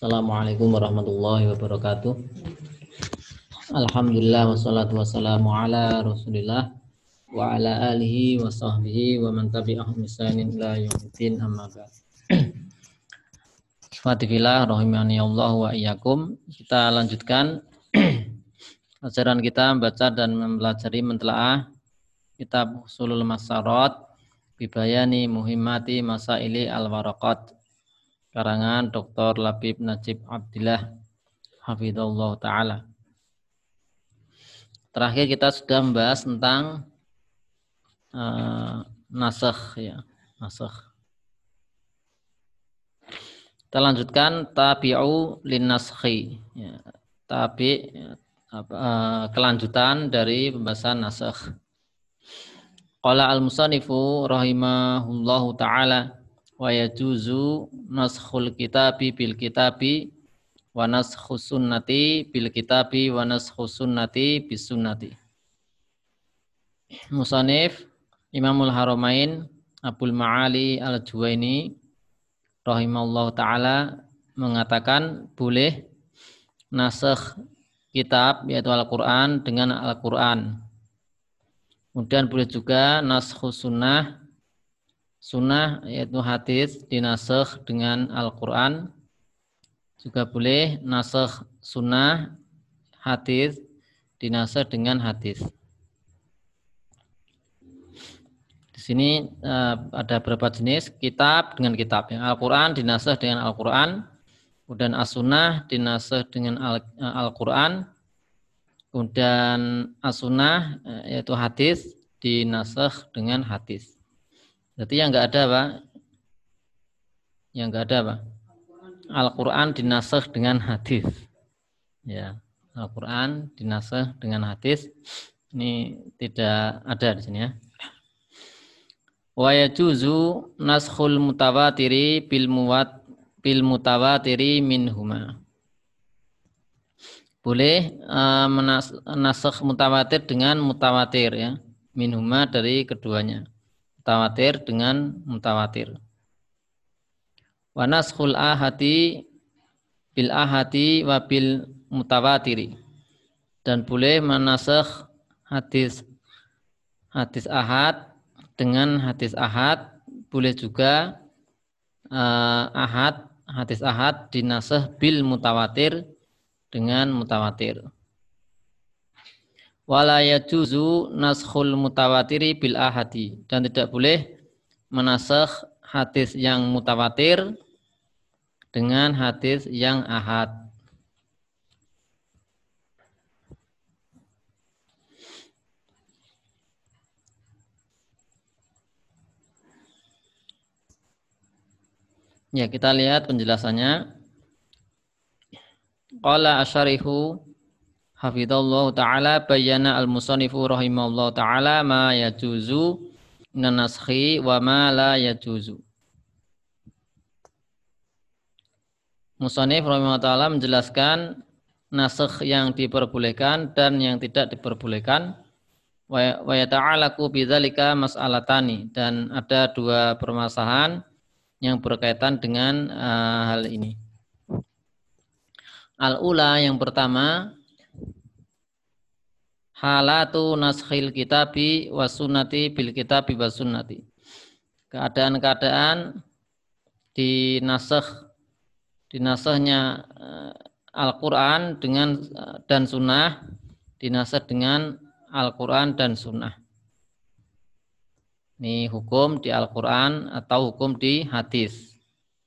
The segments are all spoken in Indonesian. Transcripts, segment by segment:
Assalamualaikum warahmatullahi wabarakatuh. Alhamdulillah wassalatu wassalamu ala Rasulillah wa ala alihi wa sahbihi wa man tabi'ahum ihsanin ila yaumiddin, amma ba'd. Fatifillah rahimani Allah wa iyyakum. Kita lanjutkan pelajaran kita membaca dan mempelajari mentelaah kitab Ushulul Masarat bibayani muhimmati masaili al-waraqat, karangan Dr. Labib Najib Abdillah hafizallahu ta'ala. Terakhir kita sudah membahas tentang nasakh, ya, nasakh. Kita lanjutkan tabi'u lin naskhi, ya, kelanjutan dari pembahasan nasakh. Qala al-musannifu rahimahullahu ta'ala wa yajuzu naskhul kitabi bil kitabi wa naskhus sunnati bil kitabi wa naskhus sunnati bis sunnati. Musannif Imamul Haramain Abul Ma'ali Al-Juwaini rahimahullahu ta'ala mengatakan boleh nasakh kitab yaitu Al-Quran dengan Al-Quran. Kemudian boleh juga naskhus sunnah, sunnah yaitu hadis dinasakh dengan Al-Quran. Juga boleh nasakh sunnah, hadis dinasakh dengan hadis. Di sini ada beberapa jenis kitab dengan kitab. Al-Quran dinasakh dengan Al-Quran, kemudian as-sunnah dinasakh dengan Al-Quran, kemudian as-sunnah yaitu hadis dinasakh dengan hadis. Berarti yang enggak ada, Pak? Yang enggak ada, Pak? Al-Quran dinasakh dengan hadis. Ya, Al-Quran dinasakh dengan hadis. Ini tidak ada di sini, ya. Wa yajuzu naskhul mutawatiri bil mutawatiri minhuma. Boleh nasakh mutawatir dengan mutawatir, ya. Minhuma dari keduanya. Mutawatir dengan mutawatir. Wa naskhul ahadi bil ahadi wa bil mutawatiri. Dan boleh menasakh hadis ahad dengan hadis ahad. Boleh juga hadis ahad dinasakh bil mutawatir dengan mutawatir. Wala yajuzu naskhul mutawatiri bil ahadi, dan tidak boleh menasakh hadis yang mutawatir dengan hadis yang ahad. Ya, kita lihat penjelasannya. Qala asyarihu hafidhallahu ta'ala bayyana al-musannifu rahimahullahu ta'ala ma yajuzu minan naskhi wa ma la yajuzu. Musannif rahimahullahu ta'ala menjelaskan nasakh yang diperbolehkan dan yang tidak diperbolehkan. Wa yata'alaku bidzalika mas'alatani, dan ada dua permasalahan yang berkaitan dengan hal ini. Al-ula, yang pertama, halatu naskhil kitabi was sunnati bil kitabi was sunnati. Keadaan-keadaan dinasakhnya Al-Quran dan sunnah, dinasakh dengan Al-Quran dan sunnah. Ini hukum di Al-Quran atau hukum di hadis.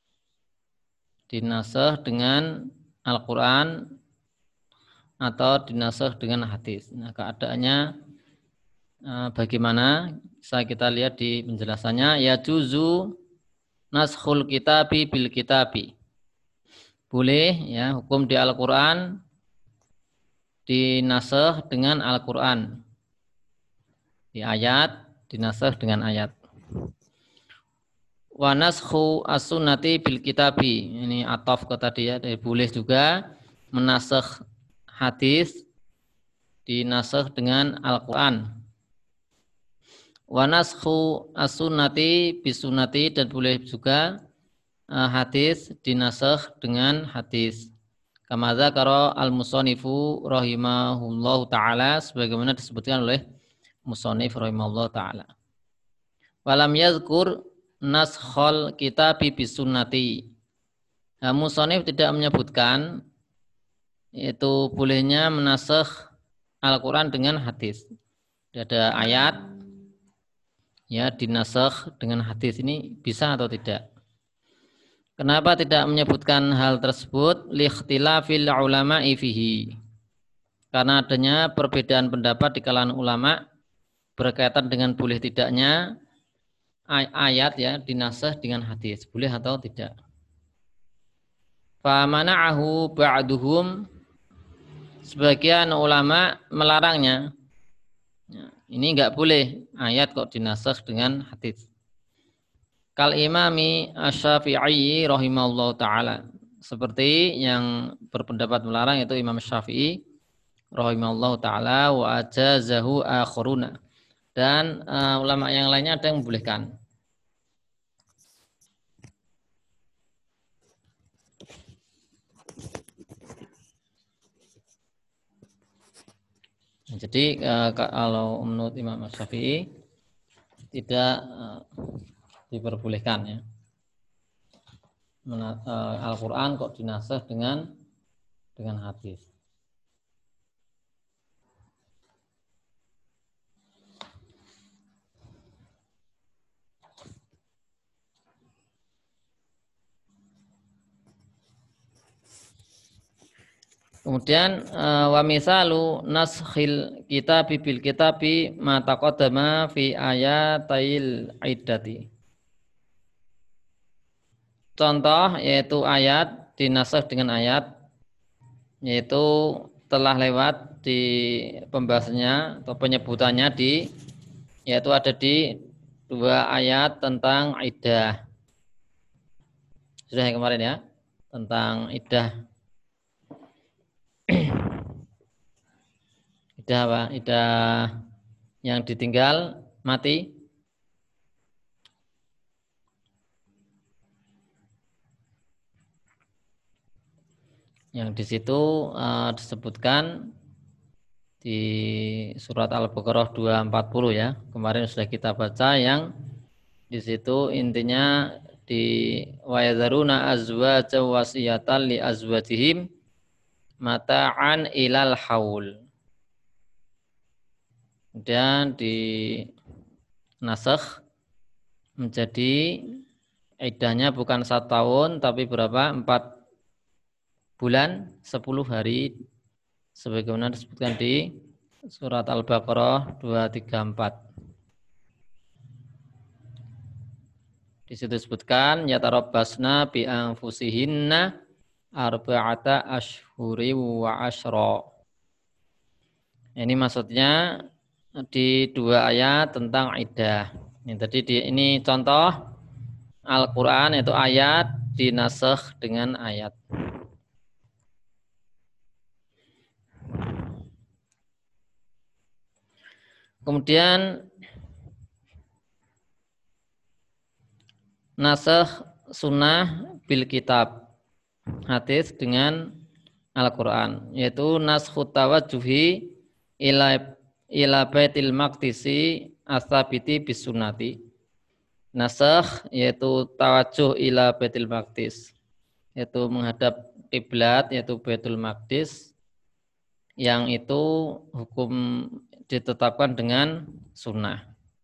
Dinasakh dengan Al-Quran atau dinasakh dengan hadis. Nah, keadaannya bagaimana? Kita lihat di penjelasannya. Yajuzu naskhul kitabi bil kitabi. Boleh, ya, hukum di Al-Quran dinasakh dengan Al-Quran. Di ayat dinasakh dengan ayat. Wa naskhu as-sunnati bil kitabi. Ini ataf ke tadi, ya. Boleh juga menasakh hadis dinasakh dengan Al-Quran. Wa naskhu as-sunnati bis sunnati, dan boleh juga hadis dinasakh dengan hadis. Kama dzakara al-musonnifu rahimahullahu taala, sebagaimana disebutkan oleh musannif rahimahullahu taala. Walam yazkur naskhal kitabi bisunnati. Nah, musannif tidak menyebutkan yaitu bolehnya menasakh Al-Quran dengan hadis. Ada ayat ya dinasakh dengan hadis, ini bisa atau tidak? Kenapa tidak menyebutkan hal tersebut? Likhtilafil ulama'i fihi. Karena adanya perbedaan pendapat di kalangan ulama berkaitan dengan boleh tidaknya ayat ya dinasakh dengan hadis, boleh atau tidak. Fa mana'ahu ba'duhum, sebagian ulama melarangnya. Ya, ini enggak boleh ayat kok dinasakh dengan hadis. Kal imami Asy-Syafi'i rahimahullahu taala, seperti yang berpendapat melarang itu Imam Syafi'i rahimahullahu taala, wa ajazahu akharuna, dan ulama yang lainnya ada yang membolehkan. Jadi kalau menurut Imam Syafi'i tidak diperbolehkan ya. Al-Quran kok dinasakh dengan hadis. Kemudian wa misalu naskhil kitabi bil kitabi ma taqaddama fi ayatil iddati. Contoh yaitu ayat dinasakh dengan ayat, yaitu telah lewat di pembahasannya atau penyebutannya yaitu ada di 2 ayat tentang iddah. Sudah yang kemarin ya, tentang iddah. Iddah apa? Iddah yang ditinggal mati. Yang di situ disebutkan di surat Al-Baqarah 240 ya. Kemarin sudah kita baca yang di situ intinya di wa yadharuna azwaja wasiyatan li azwajihim mata'an ilal haul. Kemudian di nasakh menjadi iddahnya bukan 1 tahun tapi berapa? 4 bulan 10 hari, sebagaimana disebutkan di surat Al-Baqarah 234. Di situ disebutkan yatarabbasna bi anfusihinna arba'ata ashhuri wa asyra. Ini maksudnya di 2 ayat tentang iddah. Ini tadi ini contoh Al-Qur'an, itu ayat dinasakh dengan ayat. Kemudian nasakh sunnah bil kitab, hadis dengan Al-Quran, yaitu naskhut tawajjuhi ila baitil maqdisi asabiti bis sunnati. Nasakh yaitu tawajuh ila baitil maqdis, yaitu menghadap kiblat, yaitu Baitul Maqdis, yang itu hukum ditetapkan dengan sunnah.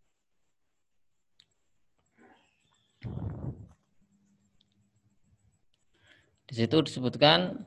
Di situ disebutkan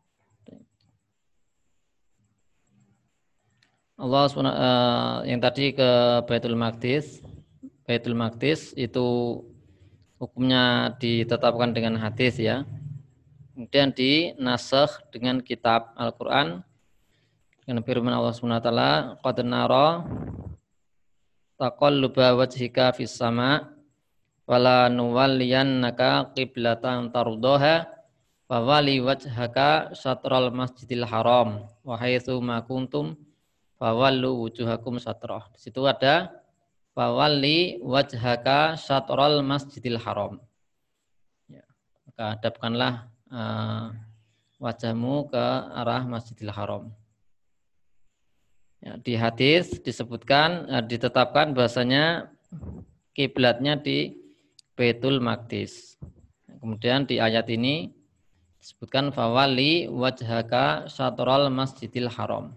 Allah yang tadi ke Baitul Maqdis itu hukumnya ditetapkan dengan hadis ya. Kemudian dinasakh dengan kitab Al-Qur'an dengan firman Allah Subhanahu wa taala, qad nara taqalluba wajhika fis sama wala nuwalliyannaka qiblatan tardaha wa wali wajhaka syatral masjidil haram wa haitsu ma kuntum fawallu wujuhakum satrah. Di situ ada fawalli wajhaka syatral masjidil haram. Ya. maka hadapkanlah wajahmu ke arah Masjidil Haram. Ya, di hadis disebutkan, ditetapkan bahasanya kiblatnya di Baitul Maqdis. Kemudian di ayat ini disebutkan fawali wajhaka syatrul Masjidil Haram.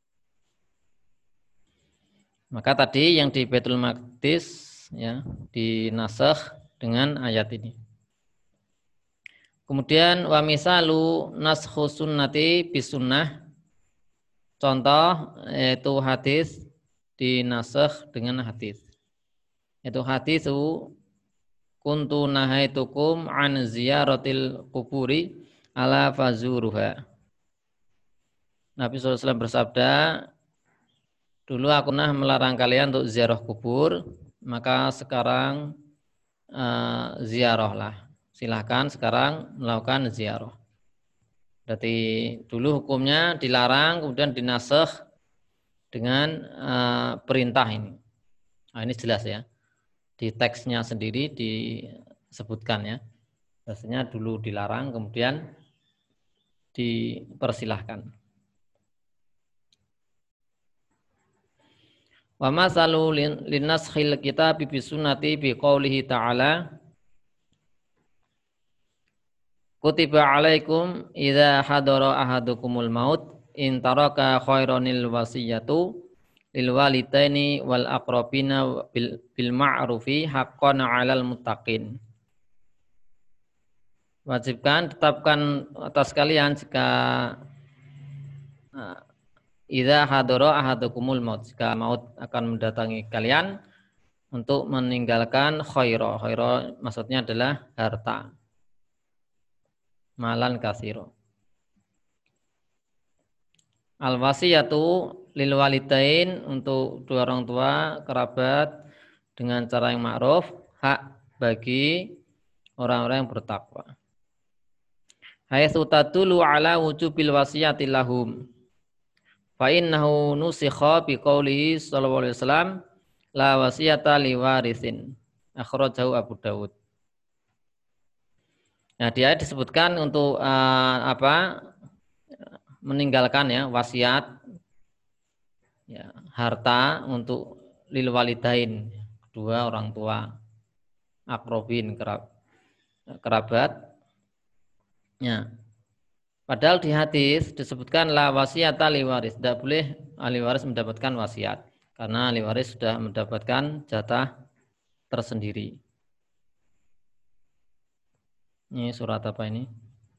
Maka tadi yang di Baitul Maqdis ya dinasakh dengan ayat ini. Kemudian wa misalu naskhu sunnati bisunnah. Contoh yaitu hadis dinasakh dengan hadis. Itu hadisu kuntu nahaitukum an ziyaratil kuburi ala fazuruha. Nabi SAW bersabda, dulu aku pernah melarang kalian untuk ziarah kubur, maka sekarang ziarahlah. Silahkan sekarang melakukan ziarah. Berarti dulu hukumnya dilarang, kemudian dinasakh dengan perintah ini. Nah, ini jelas ya. Di teksnya sendiri disebutkan ya. Biasanya dulu dilarang, kemudian dipersilahkan. Wa masalu linaskhil kitabi bi sunnati bi qoulihi ta'ala kutiba alaikum idza hadara ahadukumul maut in taraka khairanil wasiyatu lil walidaini wal aqrabina bil ma'rufi haqqan 'alal muttaqin. Wajibkan tetapkan atas kalian jika idza hadara ahadukumul maut, jika maut akan mendatangi kalian untuk meninggalkan khaira. Khaira maksudnya adalah harta. Malan kasiro. Al wasiyatu lil walidain, untuk dua orang tua kerabat dengan cara yang ma'ruf, hak bagi orang-orang yang bertakwa. Haitsu tadullu ala wujubil wasiyati lahum. Fa innahu nusikha bi qoulihi sallallahu alaihi wasallam la wasiyata liwarisin. Akhrajahu Abu Dawud. Nah, dia disebutkan untuk meninggalkan ya wasiat ya, harta untuk lil walidain, kedua orang tua, akrobin kerabat. Ya. Padahal di hadis disebutkan la wasiyata li waris, tidak boleh ahli waris mendapatkan wasiat karena ahli waris sudah mendapatkan jatah tersendiri. Ini surat apa ini?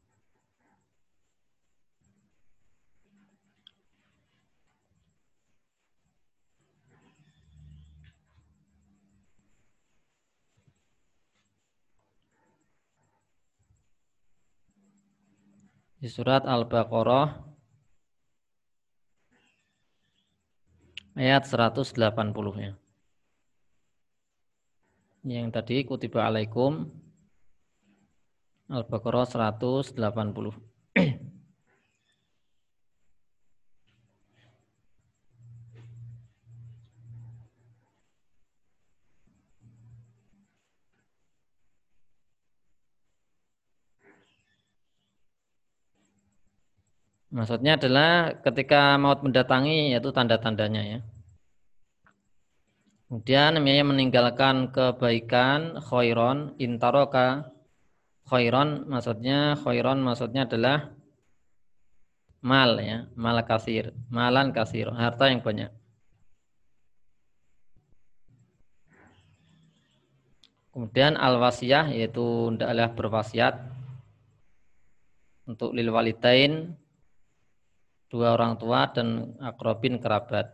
Di surat Al-Baqarah ayat 180 ya. Yang tadi kutiba alaikum Al-Baqarah 180. Maksudnya adalah ketika maut mendatangi, yaitu tanda-tandanya ya. Kemudian meninggalkan kebaikan, khairon, intaroka. Khairon maksudnya adalah mal ya, mal kasir, malan kasir, harta yang banyak. Kemudian al-wasiyah yaitu hendaklah berwasiat untuk lil walidain, dua orang tua dan akrobin kerabat.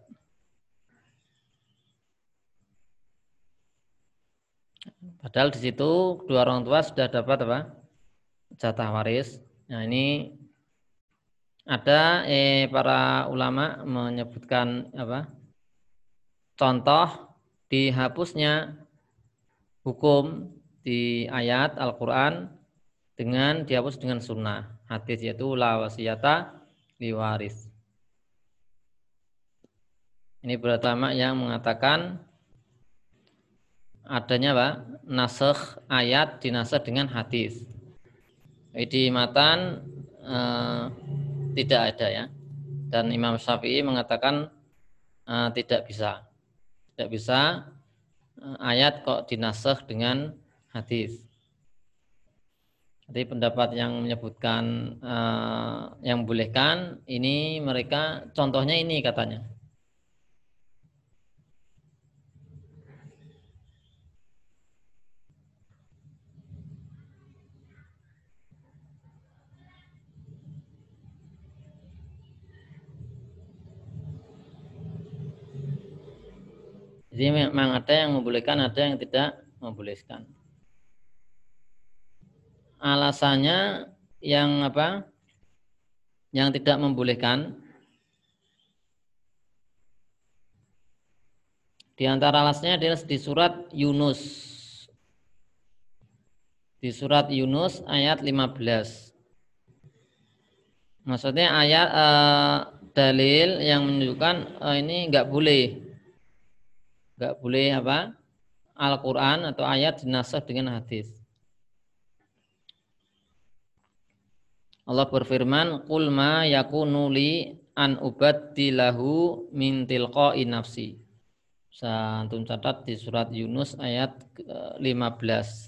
Padahal di situ dua orang tua sudah dapat apa? Jatah waris. Nah, ini ada para ulama menyebutkan apa? Contoh dihapusnya hukum di ayat Al-Qur'an dengan dihapus dengan sunnah. Hadis yaitu la wasiyata liwaris. Ini ulama yang mengatakan adanya apa? Nasakh ayat dinasakh dengan hadis. Di matan tidak ada ya. Dan Imam Syafi'i mengatakan tidak bisa. Tidak bisa ayat kok dinasakh dengan hadis. Jadi pendapat yang menyebutkan yang membolehkan ini mereka contohnya ini katanya. Jadi memang ada yang membolehkan, ada yang tidak membolehkan. Alasannya yang apa? Yang tidak membolehkan. Di antara alasnya adalah di surat Yunus. Di surat Yunus ayat 15. Maksudnya ayat dalil yang menunjukkan ini enggak boleh apa? Al-Qur'an atau ayat dinasakh dengan hadis. Allah berfirman, "Qul ma yakunu li an ubaddilahu min tilqa'i nafsi." Antum catat di surat Yunus ayat 15.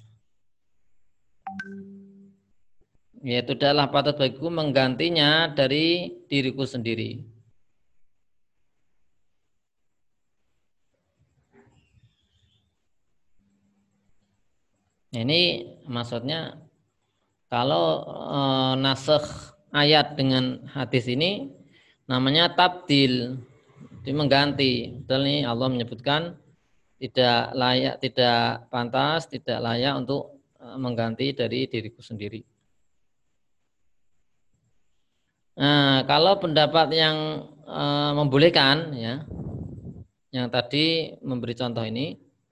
Yaitu adalah patut bagiku menggantinya dari diriku sendiri. Ini maksudnya kalau nasakh ayat dengan hadis ini namanya tabdil, itu mengganti. Betul nih Allah menyebutkan tidak layak, tidak pantas, tidak layak untuk mengganti dari diriku sendiri. Nah, kalau pendapat yang membolehkan ya, yang tadi memberi contoh ini,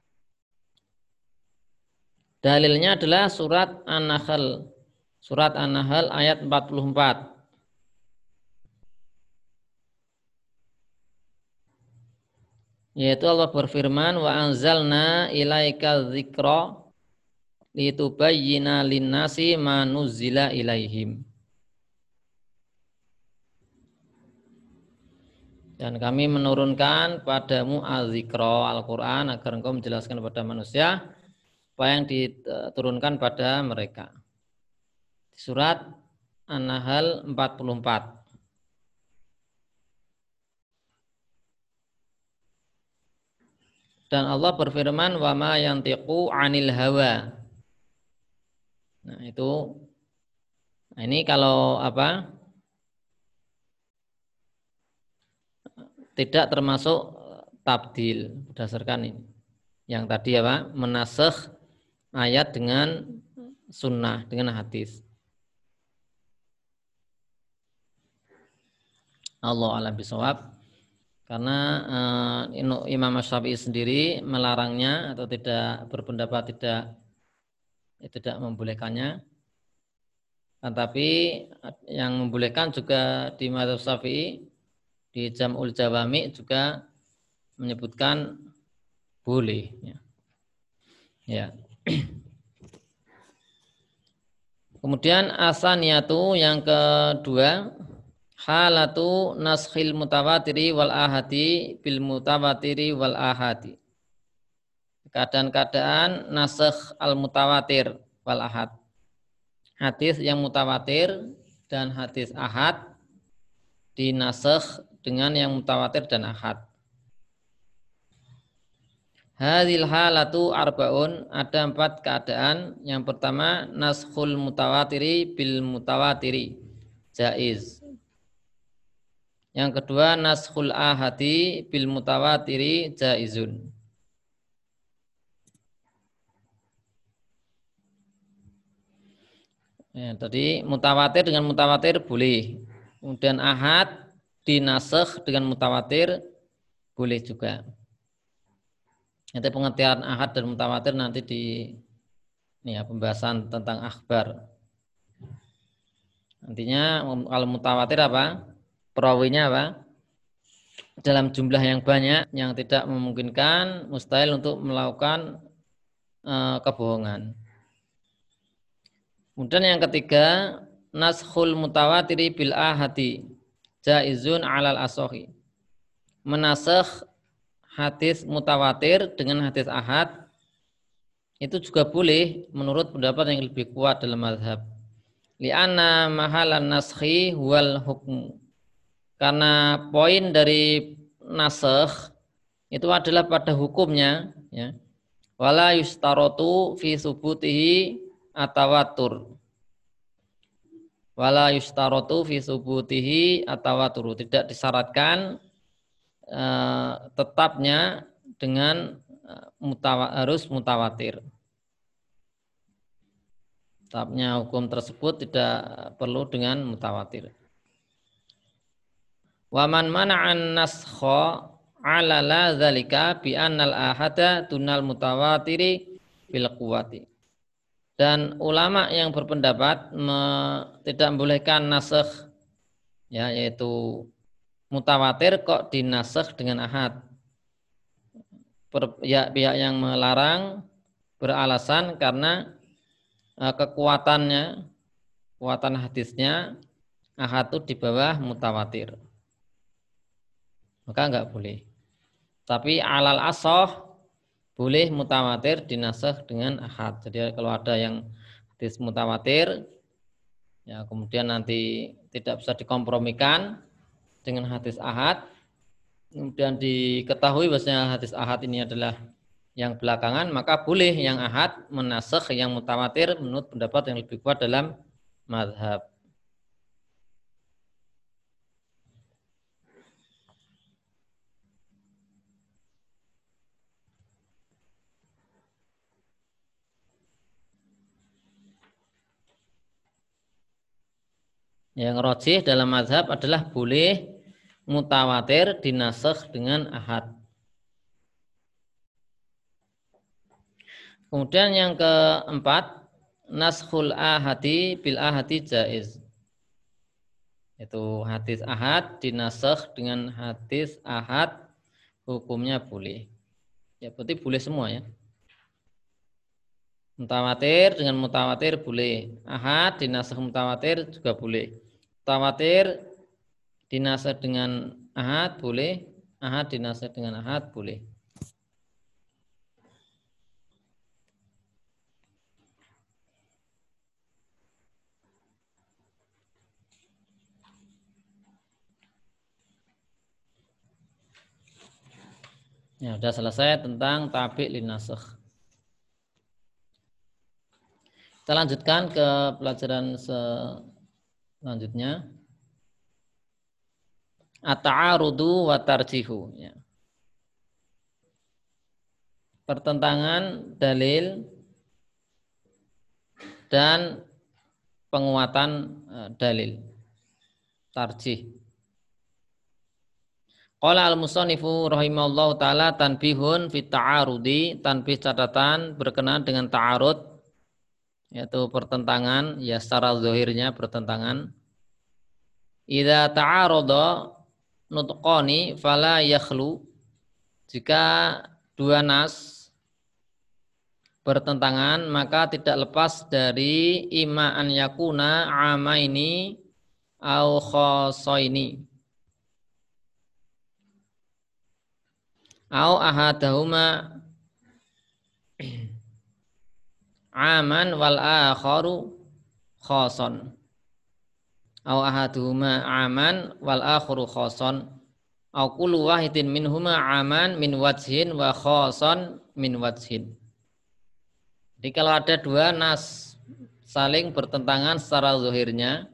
dalilnya adalah surat An-Nahl. Surat An-Nahl ayat 44. Yaitu Allah berfirman, wa anzalna ilaikal dzikra litubayyina linnasi ma nuzzila ilaihim. Dan kami menurunkan padamu az-zikra Al-Quran agar engkau menjelaskan kepada manusia apa yang diturunkan pada mereka. Surat An-Nahl 44. Dan Allah berfirman, wa ma yantiqu 'anil hawa. Nah, itu ini kalau apa? Tidak termasuk tabdil berdasarkan ini. Yang tadi apa? Menasakh ayat dengan sunnah, dengan hadis. Allah a'lam bishawab. Karena Imam Syafi'i sendiri melarangnya atau tidak berpendapat tidak membolehkannya. Tetapi yang membolehkan juga di mazhab Syafi'i di Jam'ul Jawami juga menyebutkan boleh. Ya. Kemudian asaniyatu yang kedua, halatu naskhil mutawatiri wal ahadi bil mutawatiri wal ahadi. Keadaan-keadaan nasakh al mutawatir wal ahad. Hadis yang mutawatir dan hadis ahad dinasakh dengan yang mutawatir dan ahad. Hadhil halatu arbaun, ada 4 keadaan. Yang pertama, naskhul mutawatiri bil mutawatiri, jaiz. Yang kedua, naskhul ahadi bil mutawatiri, jaizun. Ya, tadi mutawatir dengan mutawatir boleh. Kemudian ahad dinasakh dengan mutawatir boleh juga. Nanti pengertian ahad dan mutawatir nanti di ini ya, pembahasan tentang akhbar. Nantinya kalau mutawatir apa? Perawinya apa? Dalam jumlah yang banyak yang tidak memungkinkan, mustahil untuk melakukan kebohongan. Kemudian yang ketiga, naskhul mutawatiri bil ahadi jaizun alal asohi. Menasakh hadis mutawatir dengan hadis ahad itu juga boleh menurut pendapat yang lebih kuat dalam mazhab. Li'anna mahalan naskhi wal hukmu. Karena poin dari nasakh itu adalah pada hukumnya, ya. Wala yustarotu fi subutihi atawatur. Wala yustarotu fi subutihi atawatur. Tidak disyaratkan tetapnya dengan harus mutawatir. Tetapnya hukum tersebut tidak perlu dengan mutawatir. Wa man mana'an naskha ala la dzalika bi annal ahada tunal mutawatiri bil quwwati. Dan ulama yang berpendapat tidak membolehkan nasakh, ya, yaitu mutawatir kok dinasakh dengan ahad. Pihak yang melarang beralasan karena kekuatan hadisnya ahad itu di bawah mutawatir. Maka enggak boleh. Tapi alal asoh boleh mutawatir dinasakh dengan ahad. Jadi kalau ada yang hadis mutawatir, ya kemudian nanti tidak bisa dikompromikan dengan hadis ahad, kemudian diketahui bahwasanya hadis ahad ini adalah yang belakangan, maka boleh yang ahad menasakh yang mutawatir menurut pendapat yang lebih kuat dalam mazhab. Yang rajih dalam mazhab adalah boleh mutawatir dinasakh dengan ahad. Kemudian yang keempat, naskhul ahadi bil ahadi jaiz. Itu hadis ahad dinasakh dengan hadis ahad, hukumnya boleh. Ya berarti boleh semua, ya. Mutawatir dengan mutawatir boleh. Ahad dinasakh mutawatir juga boleh. Mutawatir dinasakh dengan ahad boleh. Ahad dinasakh dengan ahad boleh. Ya, sudah selesai tentang tabi' linasakh. Kita lanjutkan ke pelajaran selanjutnya. At-ta'arudu wa tarjihu, ya. Pertentangan dalil dan penguatan dalil. Tarjih. Qala al-musannifu rahimallahu ta'ala tanbihun fit ta'arudi, tanbih catatan berkenaan dengan ta'arud, yaitu pertentangan, ya secara zahirnya pertentangan. Idza ta'arada nutqani fala yakhlu, jika dua nas bertentangan maka tidak lepas dari ima an yakuna amaini au khassaini au ahadahuma aman wal akharu khassan au ahaduhuma aman wal akharu khassan au kullu wahidin minhuma aman min wajhin wa khassan min wajhin. Jadi kalau ada dua nas saling bertentangan secara zahirnya,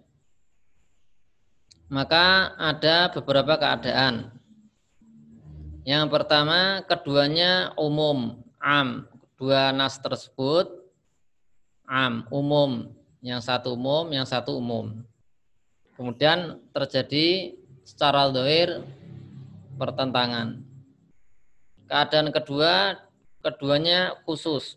maka ada beberapa keadaan. Yang pertama, keduanya umum, am. Dua nas tersebut am, umum. Yang satu umum, yang satu umum. Kemudian terjadi secara zahir pertentangan. Keadaan kedua, keduanya khusus.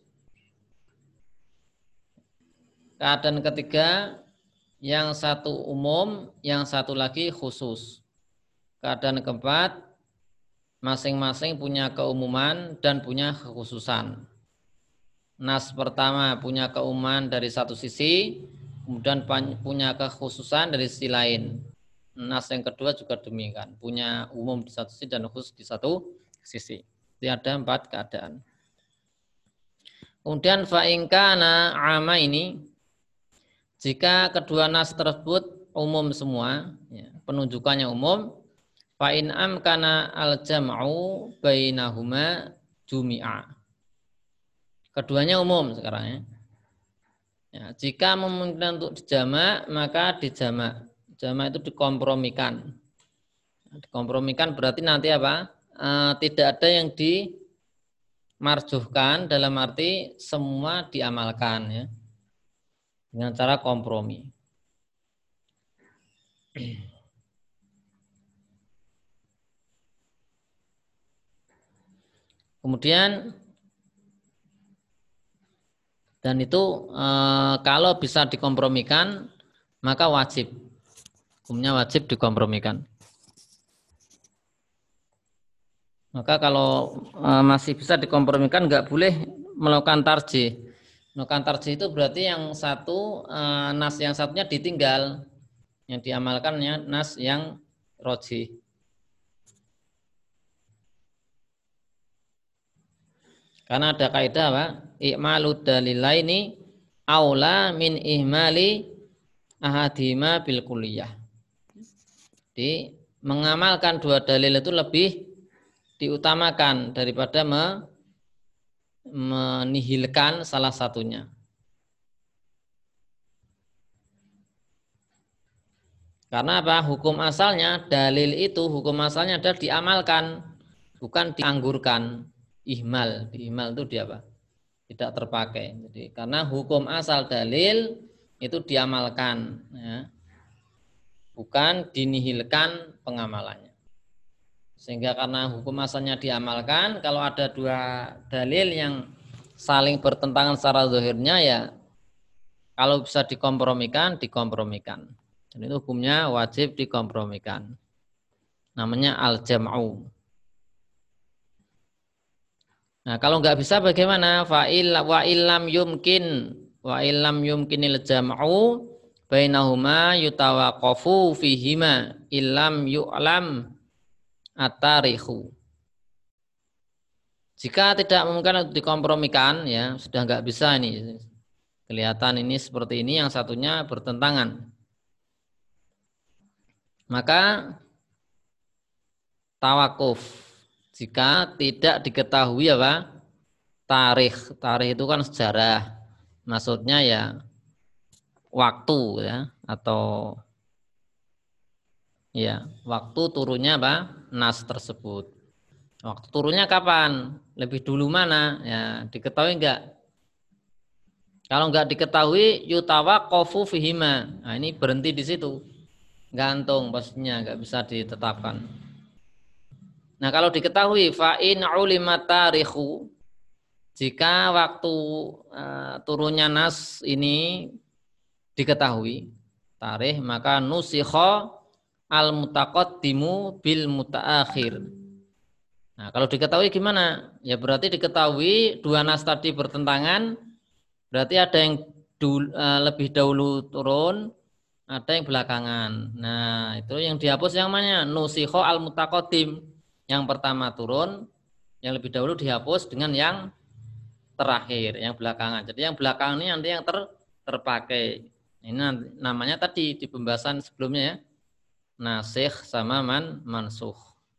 Keadaan ketiga, yang satu umum, yang satu lagi khusus. Keadaan keempat, masing-masing punya keumuman dan punya kekhususan. nas pertama punya keumuman dari satu sisi, kemudian punya kekhususan dari sisi lain. Nas yang kedua juga demikian, punya umum di satu sisi dan khusus di satu sisi. Jadi ada 4 keadaan. Kemudian fa'ingkana ama ini, jika kedua nas tersebut umum semua, ya, penunjukannya umum, fa'in amkana al-jam'u bainahuma jumi'a. Keduanya umum sekarang ya. Ya, jika memungkinkan untuk dijamak, maka dijamak. Jamak itu dikompromikan. Dikompromikan berarti nanti apa? Tidak ada yang dimarjuhkan, dalam arti semua diamalkan ya, dengan cara kompromi. Kemudian dan itu kalau bisa dikompromikan maka wajib, hukumnya wajib dikompromikan. Maka kalau masih bisa dikompromikan nggak boleh melakukan tarjih. Melakukan tarjih itu berarti yang satu nas yang satunya ditinggal, yang diamalkannya nas yang rojih. Karena ada kaidah apa? I'malu dalilaini aula min ihmali ahadima bil kulliyah. Jadi mengamalkan dua dalil itu lebih diutamakan daripada menihilkan salah satunya. Karena apa? Hukum asalnya dalil itu hukum asalnya adalah diamalkan, bukan dianggurkan. Ihmal, ihmal itu dia apa? Tidak terpakai. Jadi karena hukum asal dalil itu diamalkan, ya, bukan dinihilkan pengamalannya. Sehingga karena hukum asalnya diamalkan, kalau ada dua dalil yang saling bertentangan secara zahirnya, ya kalau bisa dikompromikan, dikompromikan. Dan itu hukumnya wajib dikompromikan. Namanya al-jam'u. Nah, kalau nggak bisa bagaimana? Wa illam yumkinil jam'u bainahuma yutawaqafu fihima illam yu'lam at-tarikhu. Jika tidak memungkinkan untuk dikompromikan, ya sudah nggak bisa ini. Kelihatan ini seperti ini, yang satunya bertentangan. Maka tawakuf. Jika tidak diketahui apa? Tarikh. Tarikh itu kan sejarah. Maksudnya ya waktu ya, atau ya waktu turunnya apa? Nas tersebut. Waktu turunnya kapan? Lebih dulu mana? Ya, diketahui enggak? Kalau enggak diketahui yutawaqafu fihima. Nah, ini berhenti di situ. Gantung pastinya, enggak bisa ditetapkan. Nah, kalau diketahui fa'in ulimat tarikhu, jika waktu turunnya nas ini diketahui tarikh, maka nusikha al mutaqaddimu bil mutaakhir. Nah, kalau diketahui gimana? Ya berarti diketahui dua nas tadi bertentangan, berarti ada yang lebih dahulu turun, ada yang belakangan. Nah, itu yang dihapus yang mana? Nusikha al mutaqaddim. Yang pertama turun, yang lebih dahulu dihapus dengan yang terakhir, yang belakangan. Jadi yang belakangan ini nanti yang terpakai. Ini namanya tadi di pembahasan sebelumnya ya, nasikh sama mansukh.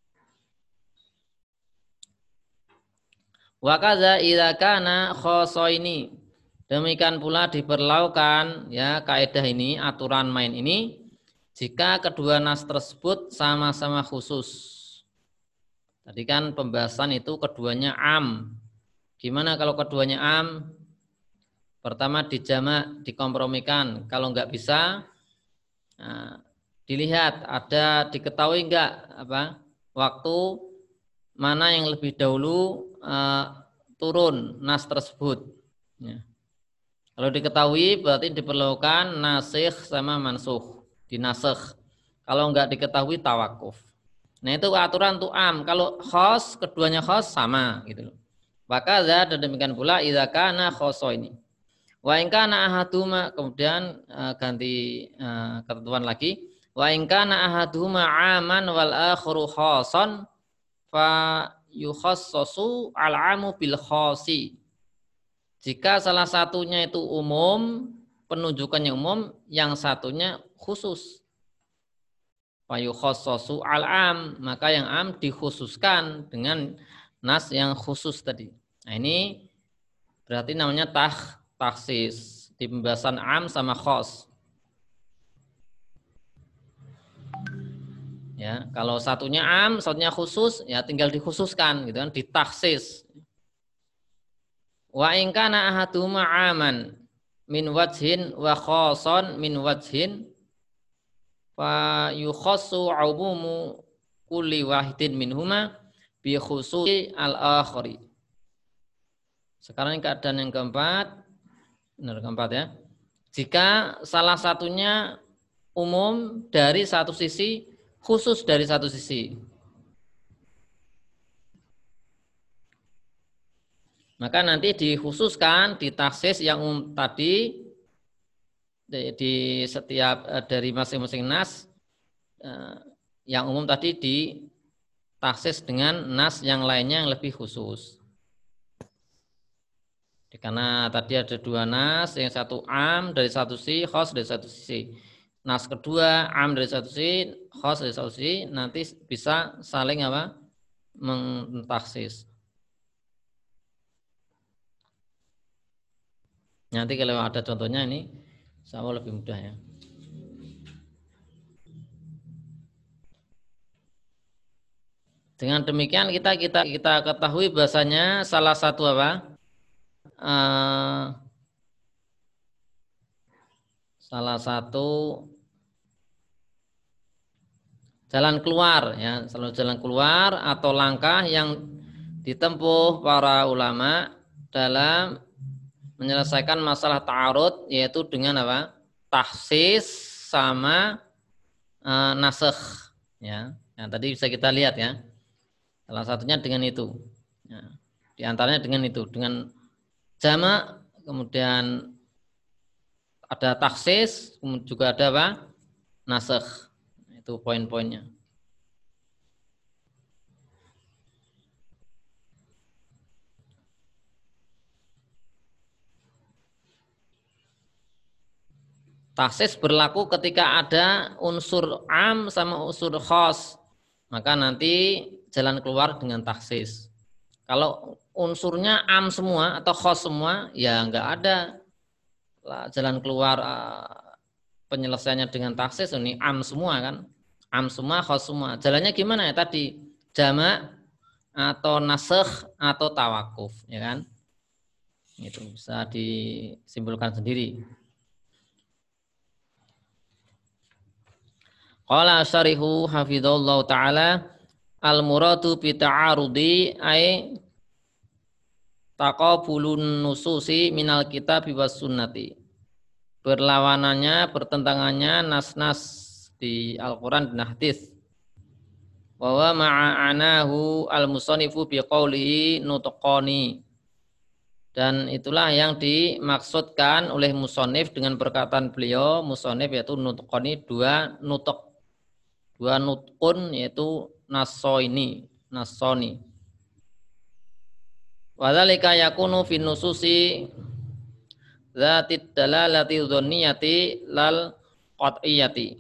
Wa kadza idza kana khossaini. Demikian pula diperlakukan ya kaidah ini, aturan main ini, jika kedua nas tersebut sama-sama khusus. Tadi kan pembahasan itu keduanya am. Gimana kalau keduanya am? Pertama dijamak, dikompromikan. Kalau nggak bisa, nah, dilihat ada diketahui nggak apa waktu mana yang lebih dahulu turun nas tersebut. Ya. Kalau diketahui berarti diperlukan nasikh sama mansukh, dinasikh. Kalau nggak diketahui tawakuf. Nah itu aturan untuk am. Kalau khos, keduanya khos sama gitu loh. Maka dan demikian pula idza kana khosoini. Wa in kana ahaduma, kemudian ganti ketentuan lagi. Wa in kana ahaduma aman wal akharu khoson fa yukhassasu al-amu bil khosi. Jika salah satunya itu umum, penunjukannya umum, yang satunya khusus. Fa yukhassasu al-am, maka yang am dikhususkan dengan nas yang khusus tadi. Nah, ini berarti namanya taksis di pembahasan am sama khos. Ya, kalau satunya am, satunya khusus, ya tinggal dikhususkan gitu kan, ditaksis. Wa in kana ahaduma aman min wajhin wa khoson min wajhin fa yukhassu umumu kulli wahidin minhuma bi khususi al-akhari. Sekarang keadaan yang keempat, benar keempat ya. Jika salah satunya umum dari satu sisi, khusus dari satu sisi, maka nanti dikhususkan di taksis yang umum tadi di setiap dari masing-masing nas yang umum tadi ditaksis dengan nas yang lainnya yang lebih khusus. Karena tadi ada dua nas, yang satu am dari satu sisi, khos dari satu sisi. Nas kedua am dari satu sisi, khos dari satu sisi, nanti bisa saling apa? Mentaksis. Nanti kalau ada contohnya ini, insya Allah lebih mudah ya. Dengan demikian kita ketahui bahasanya salah satu apa? Salah satu jalan keluar ya, selalu jalan keluar atau langkah yang ditempuh para ulama dalam menyelesaikan masalah ta'arud, yaitu dengan apa? Tahsis sama nasakh ya. Yang tadi bisa kita lihat ya. Salah satunya dengan itu. Ya. Di antaranya dengan itu, dengan jamak, kemudian ada taksis, kemudian juga ada apa? Nasakh. Itu poin-poinnya. Taksis berlaku ketika ada unsur am sama unsur khos. Maka nanti jalan keluar dengan taksis. Kalau unsurnya am semua atau khos semua, ya enggak ada jalan keluar penyelesaiannya dengan taksis. Ini am semua kan, am semua, khos semua. Jalannya gimana ya tadi? Jamak atau nasakh atau tawakuf, ya kan? Itu bisa disimpulkan sendiri. Qala syarihu hafizallahu ta'ala al-muradu bi ta'arudi ay taqabulun nususi minal kitab was sunnati. Berlawanannya, bertentangannya nas-nas di Al-Qur'an dan hadis. Wa wa ma'anahu al-musannifu bi qoulihi nutqani. Dan itulah yang dimaksudkan oleh musannif dengan perkataan beliau, musannif yaitu nutqani, dua nutkun yaitu nasoni. Wadzalika yakunu fi nususi dzatid dalalati dzanniyati lal qat'iyati.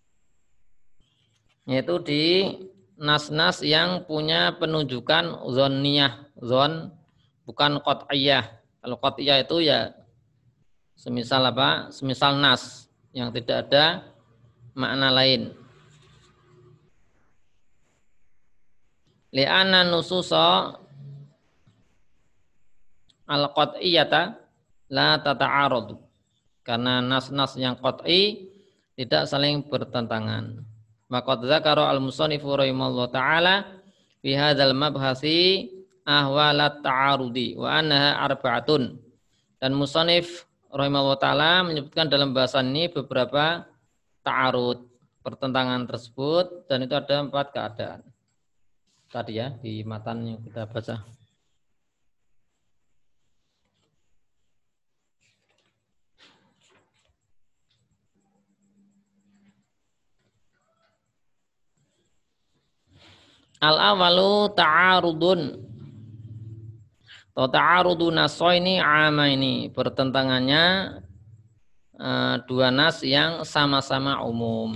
Yaitu di nas-nas yang punya penunjukan dzanniyah, dzon bukan qat'iyah. Kalau qat'iyah itu ya semisal apa? Semisal nas yang tidak ada makna lain. Li'anna nususa al-qat'iyata la tata'aradu. Karena nas-nas yang qat'i tidak saling bertentangan. Maka dzakara al-musannifu rahimallahu taala fi hadzal mabhasi ahwalat ta'arudi wa annaha arba'atun. Dan musannif rahimahullah taala menyebutkan dalam bahasan ini beberapa ta'arud, pertentangan tersebut, dan itu ada 4 keadaan. Tadi ya di matan yang kita baca. Al awalu ta'arudun. Ta'arudu nasoini ama ini bertentangannya dua nas yang sama-sama umum.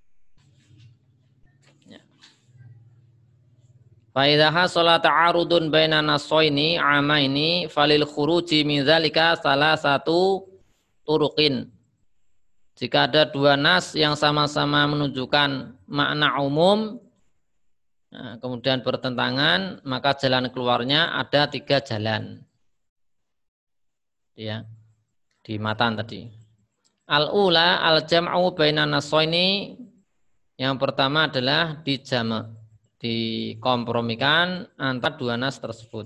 Fa idza hasala ta'arudun baina nasoini ama ini falil khuruji min dzalika salah satu turuqin. Jika ada dua nas yang sama-sama menunjukkan makna umum, nah, kemudian bertentangan, maka jalan keluarnya ada tiga jalan. Ya, di matan tadi. Al-ula al-jam'u bainan nasoini, yang pertama adalah dijamak, dikompromikan antara dua nas tersebut.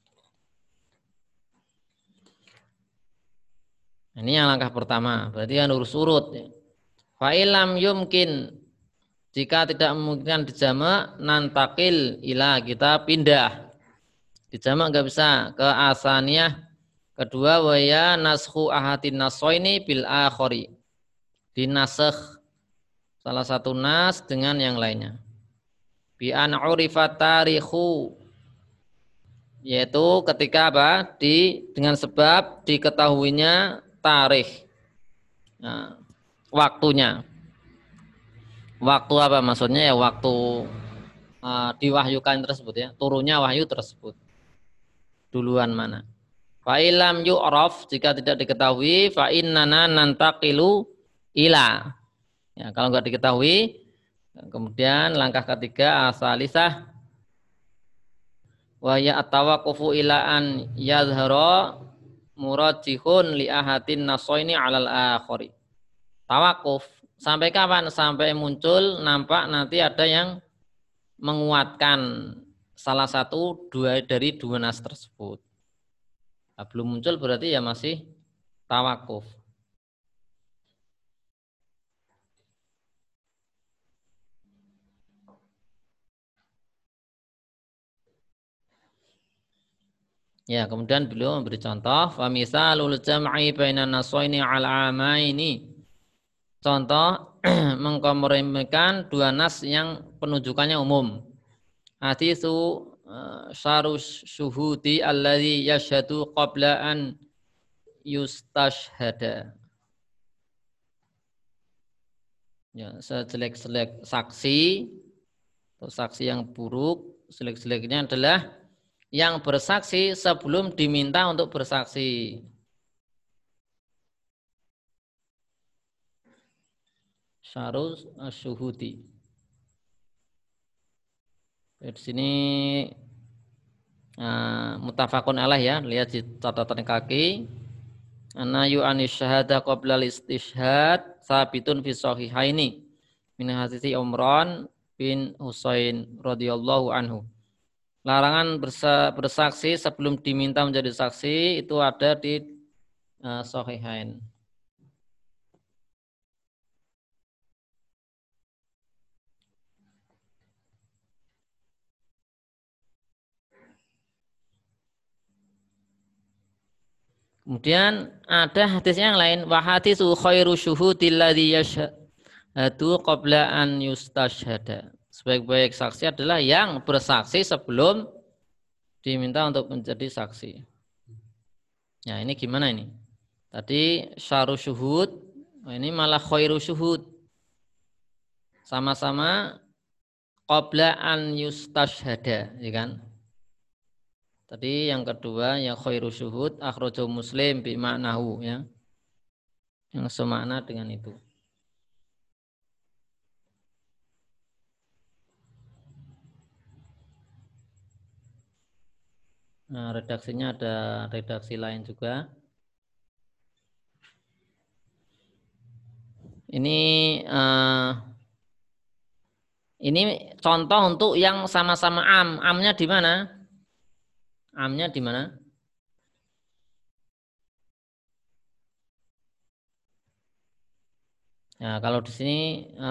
Ini yang langkah pertama, berarti kan urus-urut. Fa'ilam yumkin, jika tidak memungkinkan dijamak, nantakil ila, kita pindah. Dijamak nggak bisa ke asaniyah. Kedua, waya naskhu ahadin nasoini bil akhori, dinasakh salah satu nas dengan yang lainnya. Bi an urifat tarikhu, yaitu ketika apa? Dengan sebab diketahuinya tarikh. Nah, waktunya. Waktu apa maksudnya ya? Waktu diwahyukan tersebut ya, turunnya wahyu tersebut. Duluan mana? Fa ilam yu'raf, jika tidak diketahui, fa innana nantaqilu ila. Ya, kalau enggak diketahui, kemudian langkah ketiga asalisah wa ya atawaqufu ila an yadhhara murajjihun li ahadin nasoini 'alal akhari. Tawakuf sampai kapan? Sampai muncul nampak nanti ada yang menguatkan salah satu dari dua nas tersebut. Nah, belum muncul berarti ya masih tawakuf. Ya, kemudian beliau memberi contoh, fa misalul jam'i bainan nasaini al amaini. Contoh mengkompromikan dua nas yang penunjukannya umum. Haditsu syarus syuhudi alladzi yashhadu qabla an yustashhada. Ya, sejelek-jelek saksi atau saksi yang buruk, jelek-jeleknya adalah yang bersaksi sebelum diminta untuk bersaksi. Syarus syuhudi. Di sini mutafakun alaih ya, lihat di catatan kaki. Anayu anis syahada qabla istishhad sabitun fi sahihaini min hadits Umran bin Husain radhiyallahu anhu. Larangan bersaksi sebelum diminta menjadi saksi itu ada di Sahihain. Kemudian ada hadis yang lain, wa hadisu khairu syuhudil ladzi yashhadu qabla an yustashhada. Sebaik-baik saksi adalah yang bersaksi sebelum diminta untuk menjadi saksi. Ya, ini gimana ini? Tadi syaru syuhud, ini malah khairu syuhud. Sama-sama qabla an yustashhada, ya kan? Tadi yang kedua yang khairu syuhud akhrajahu Muslim bi ma'nahu ya. Yang semakna dengan itu. Nah, redaksinya ada redaksi lain juga. Ini contoh untuk yang sama-sama am. Amnya di mana? Amnya di mana? Nah, kalau di sini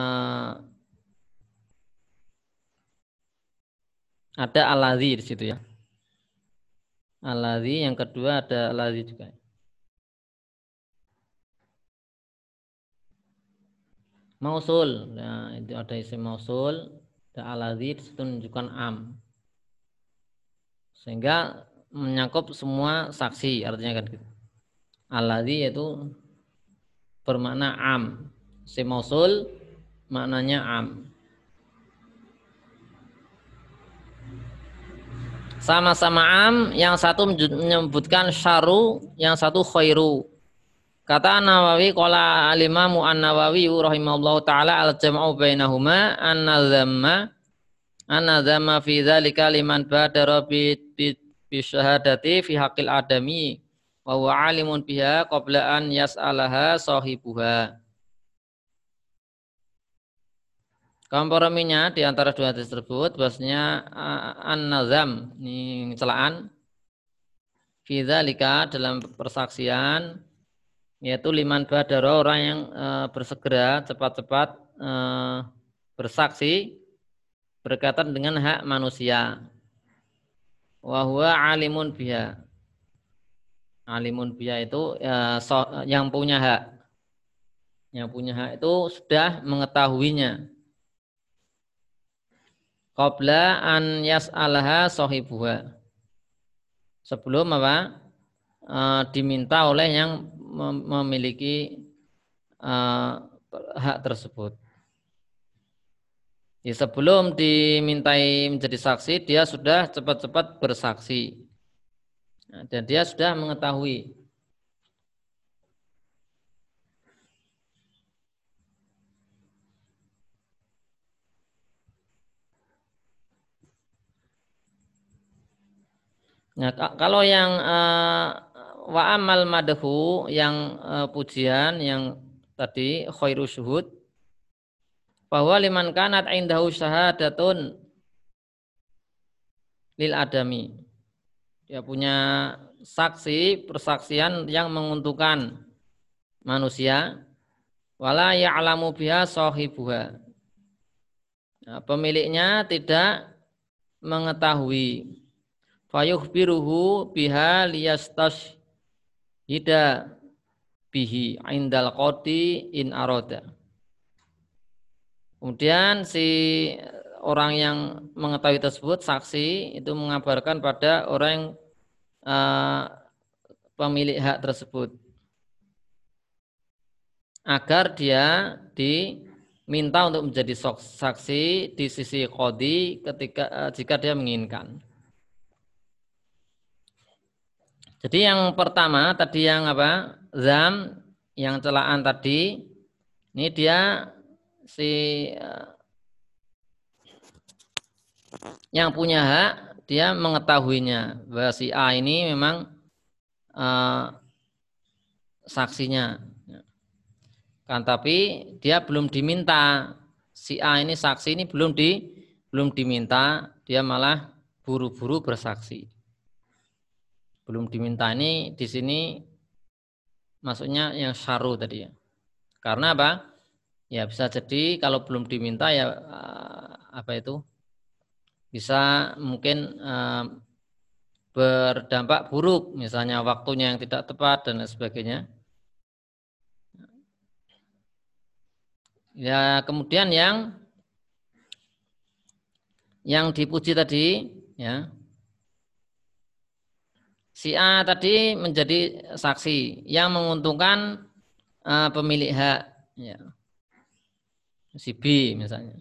ada aladzi di situ ya. Aladzi, yang kedua ada aladzi juga. Mausul, nah itu ada isim mausul. Alladzi itu menunjukkan am. Sehingga menyangkut semua saksi, artinya kan gitu. Alladzi itu bermakna am. Si mausul maknanya am. Sama-sama am, yang satu menyebutkan syaru, yang satu khairu. Kata Nawawi, qala al-Imam An-Nawawi rahimahullahu taala al-jam'u bainahuma an-nazama fi dzalika liman badara bi syahadati fi haqqil adami wa huwa alimun biha qabla an yas'alaha sahibuha. Komprominya di antara dua hadis tersebut bahwasanya an-nazam ini celaan fi dzalika dalam persaksian yaitu liman badara orang yang bersegera cepat-cepat bersaksi berkaitan dengan hak manusia. Wa huwa alimun biha. Alimun biha itu yang punya hak. Yang punya hak itu sudah mengetahuinya. Qabla an yas'alaha sahibuha. Sebelum apa? Diminta oleh yang memiliki hak tersebut. Ya, sebelum dimintai menjadi saksi, dia sudah cepat-cepat bersaksi. Nah, dan dia sudah mengetahui. Nah, kalau yang wa amal madhu, yang pujian, yang tadi khairu syuhud, bahwa liman kanat indahu syahadatun lil adami. Dia punya saksi, persaksian yang menguntungkan manusia, wala ya'lamu biha sahibuha. Nah, pemiliknya tidak mengetahui. Fayukhbiruhu biha liyastashhida bihi indal qadi in aroda. Kemudian si orang yang mengetahui tersebut, saksi, itu mengabarkan pada orang yang pemilik hak tersebut agar dia diminta untuk menjadi saksi di sisi qadi jika dia menginginkan. Jadi yang pertama tadi yang apa? Zam, yang celaan tadi, ini dia yang punya hak, dia mengetahuinya bahwa si A ini memang saksinya. Kan tapi dia belum diminta, si A ini saksi ini belum diminta, dia malah buru-buru bersaksi. Belum diminta ini di sini maksudnya yang syaru tadi ya. Karena apa? Ya bisa jadi kalau belum diminta ya apa itu? Bisa mungkin berdampak buruk, misalnya waktunya yang tidak tepat dan lain sebagainya. Ya kemudian yang dipuji tadi, ya si A tadi menjadi saksi yang menguntungkan pemilik hak, ya. Si B misalnya.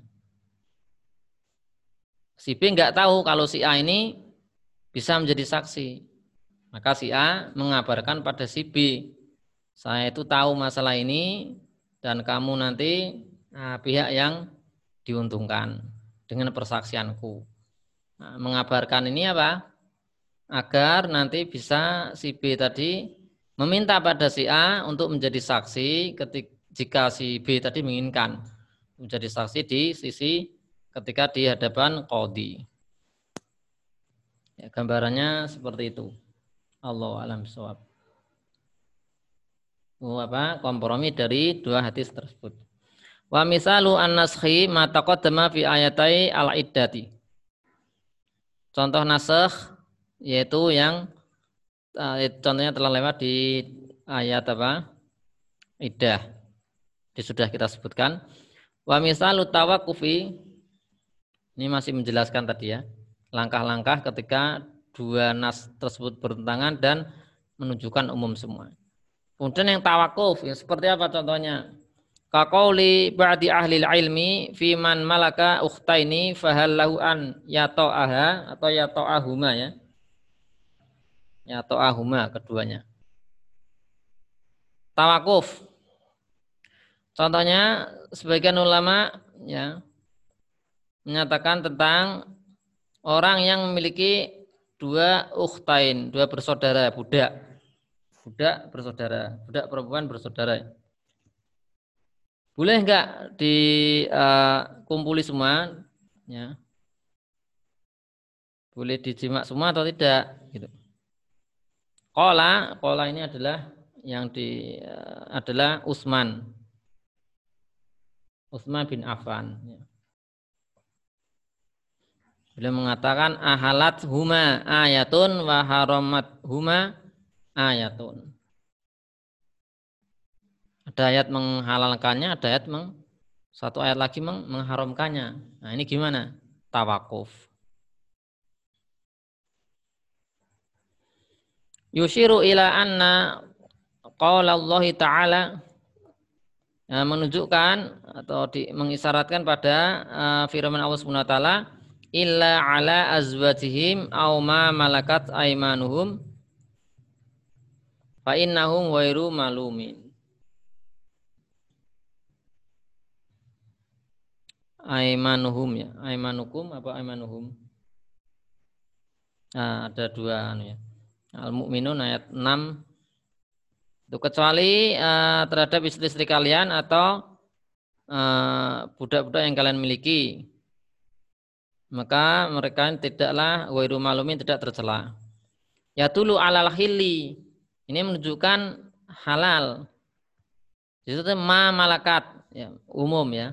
Si B nggak tahu kalau si A ini bisa menjadi saksi. Maka si A mengabarkan pada si B, saya itu tahu masalah ini dan kamu nanti pihak yang diuntungkan dengan persaksianku. Nah, mengabarkan ini apa? Agar nanti bisa si B tadi meminta pada si A untuk menjadi saksi jika si B tadi menginginkan menjadi saksi di sisi ketika di hadapan qadhi. Ya, gambarannya seperti itu. Allahu a'lam bishawab. Kompromi dari dua hadis tersebut. Wa misalu an-naskhi ma taqaddama fi ayatai al-iddati. Contoh nasakh yaitu yang contohnya telah lewat di ayat apa? Iddah. Sudah kita sebutkan. Wa misalu tawaqufi, Ini masih menjelaskan tadi ya, langkah-langkah ketika dua nas tersebut bertentangan dan menunjukkan umum semua. Kemudian yang tawakuf, ya seperti apa contohnya? Kaqauli ba'di ahli ilmi fi man malaka ukhtaini fahal lahu an yata'aha atau yata'ahuma ya. Yata'ahuma keduanya. Tawakuf. Contohnya sebagian ulama ya menyatakan tentang orang yang memiliki dua ukhtain, dua bersaudara, budak. Budak bersaudara, budak perempuan bersaudara. Boleh enggak dikumpuli semua ya? Boleh dijimak semua atau tidak gitu. Qala ini adalah yang adalah Utsman bin Affan ya. Beliau mengatakan ahalat huma ayatun wa haramat huma ayatun. Ada ayat menghalalkannya, ada ayat satu ayat lagi mengharamkannya. Nah, ini gimana? Tawakuf. Yushiru ila anna qaula Allah Ta'ala menunjukkan atau mengisyaratkan pada firman Allah Subhanahu wa taala illa ala azwajihim aw ma malakat aymanuhum fa innahum ghairu malumin. Aymanuhum ya, aymanukum apa aymanuhum? Nah, ada dua ya. Al-Mu'minun ayat 6. Itu kecuali terhadap istri-istri kalian atau budak-budak yang kalian miliki. Maka mereka tidaklah ghairu malumin, tidak tercela. Ya tulu alal hilli. Ini menunjukkan halal. Itu ma malakat ya, umum ya.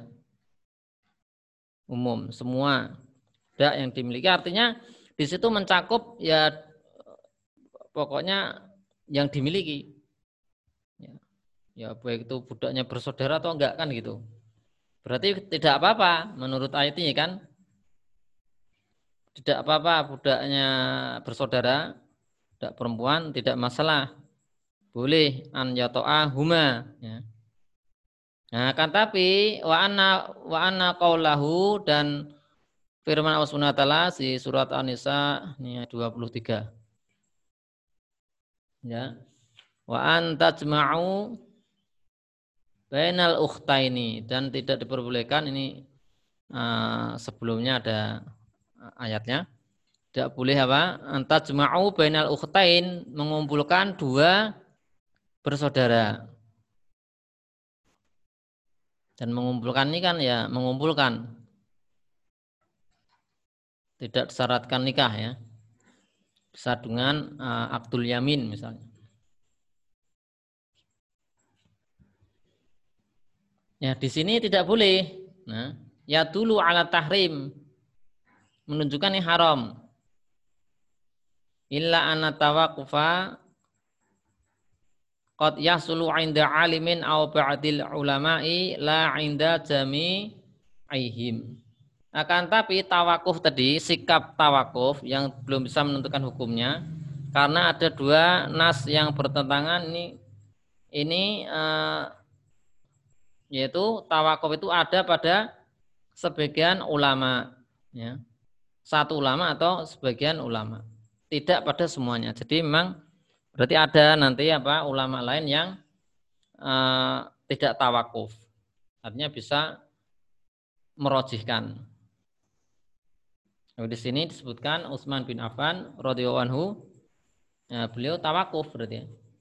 Umum semua budak yang dimiliki, artinya di situ mencakup ya pokoknya yang dimiliki ya baik itu budaknya bersaudara atau enggak kan gitu, berarti tidak apa-apa menurut ayat ini kan, tidak apa-apa budaknya bersaudara, budak perempuan tidak masalah, boleh an yato'a huma ya. Nah, kan tapi wa anna qaulahu dan firman Allah Subhanahu wa taala di surat An-Nisa ini 23. Ya. Wa antajma'u bainal ukhtaini, dan tidak diperbolehkan ini sebelumnya ada ayatnya. Tidak boleh apa? Antajma'u bainal ukhtain, mengumpulkan dua bersaudara. Dan mengumpulkan ini kan ya mengumpulkan, tidak disyaratkan nikah ya, bisa dengan akdul yamin misalnya. Ya di sini tidak boleh. Nah, ya dulu ala tahrim, menunjukkan ini haram. Illa anna tawaqufa qad yahsulu 'inda 'alimin aw ba'dil ulama'i la 'inda jami'ihim. Akan tapi tawakuf tadi, sikap tawakuf yang belum bisa menentukan hukumnya karena ada dua nas yang bertentangan ini yaitu tawakuf itu ada pada sebagian ulama ya. Satu ulama atau sebagian ulama. Tidak pada semuanya. Jadi memang berarti ada nanti apa ulama lain yang tidak tawakuf. Artinya bisa merojihkan. Nah, di sini disebutkan Utsman bin Affan radhiyallahu anhu, ya, beliau tawakuf berarti.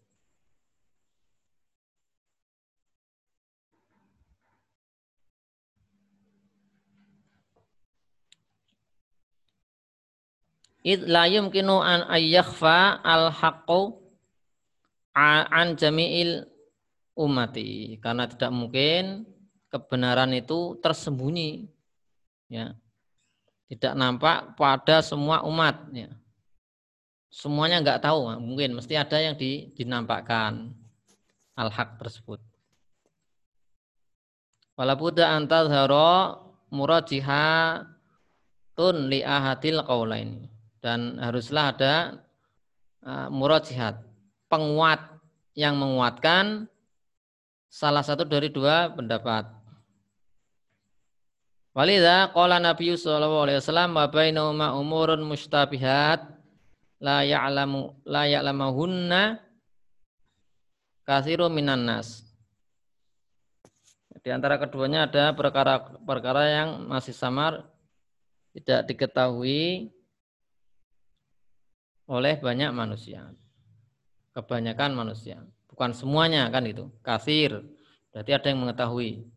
Id la yumkinu an ayyakhfa al-haqqu an jami'il ummati, karena tidak mungkin kebenaran itu tersembunyi ya, tidak nampak pada semua umat ya. Semuanya enggak tahu, mungkin mesti ada yang dinampakkan al-haq tersebut. Wala budda an tadhara murajiha tun li ahadil qaulaini, dan haruslah ada murajihat, penguat yang menguatkan salah satu dari dua pendapat. Walidha qala Nabi sallallahu alaihi wasallam wa bainahuma umurun mustabihat la ya'lamuhunna katsirun minan nas. Di antara keduanya ada perkara yang masih samar, tidak diketahui oleh banyak manusia. Kebanyakan manusia, bukan semuanya kan itu. Katsir berarti ada yang mengetahui.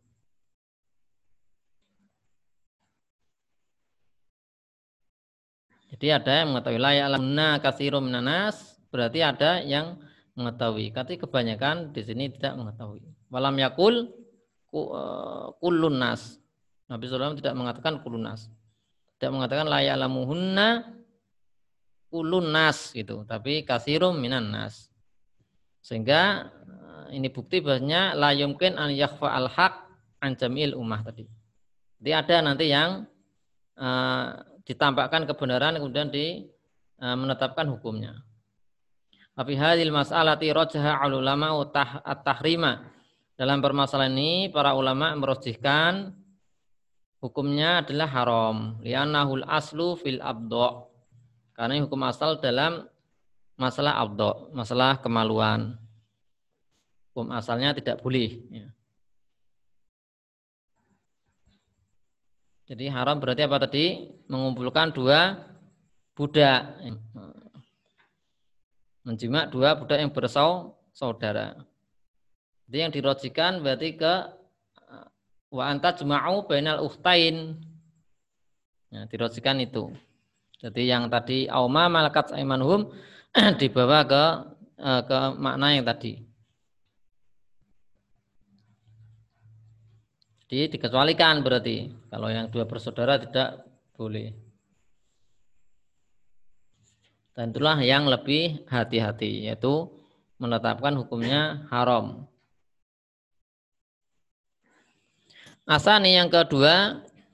Jadi ada yang mengetahui, la ya'lamuna katsirun minan nas, berarti ada yang mengetahui. Tapi kebanyakan di sini tidak mengetahui. Walam yakul kullun nas. Nabi SAW tidak mengatakan kullun nas. Tidak mengatakan la ya'lamuhunna kullun nas gitu, tapi katsirun minan nas. Sehingga ini bukti bahwasanya la yumkin an yakhfa al haq an jamil ummah tadi. Jadi ada nanti yang ditampakkan kebenaran kemudian menetapkan hukumnya. Tapi hadil mas'alati rajaha al ulama at-tahrima. Dalam permasalahan ini para ulama merojihkan hukumnya adalah haram. Li'annahul aslu fil abdo'. Karena hukum asal dalam masalah abdo', masalah kemaluan. Hukum asalnya tidak boleh. Ya. Jadi haram berarti apa tadi? Mengumpulkan dua budak. Menjima dua budak yang bersaudara. Jadi yang dirojikan berarti ke wa anta jma'u bainal ukhtain. Ya, dirojikan itu. Jadi yang tadi auma malakat aimanuhum dibawa ke makna yang tadi. Jadi dikecualikan berarti kalau yang dua bersaudara tidak boleh. Dan itulah yang lebih hati-hati, yaitu menetapkan hukumnya haram. Asani yang kedua,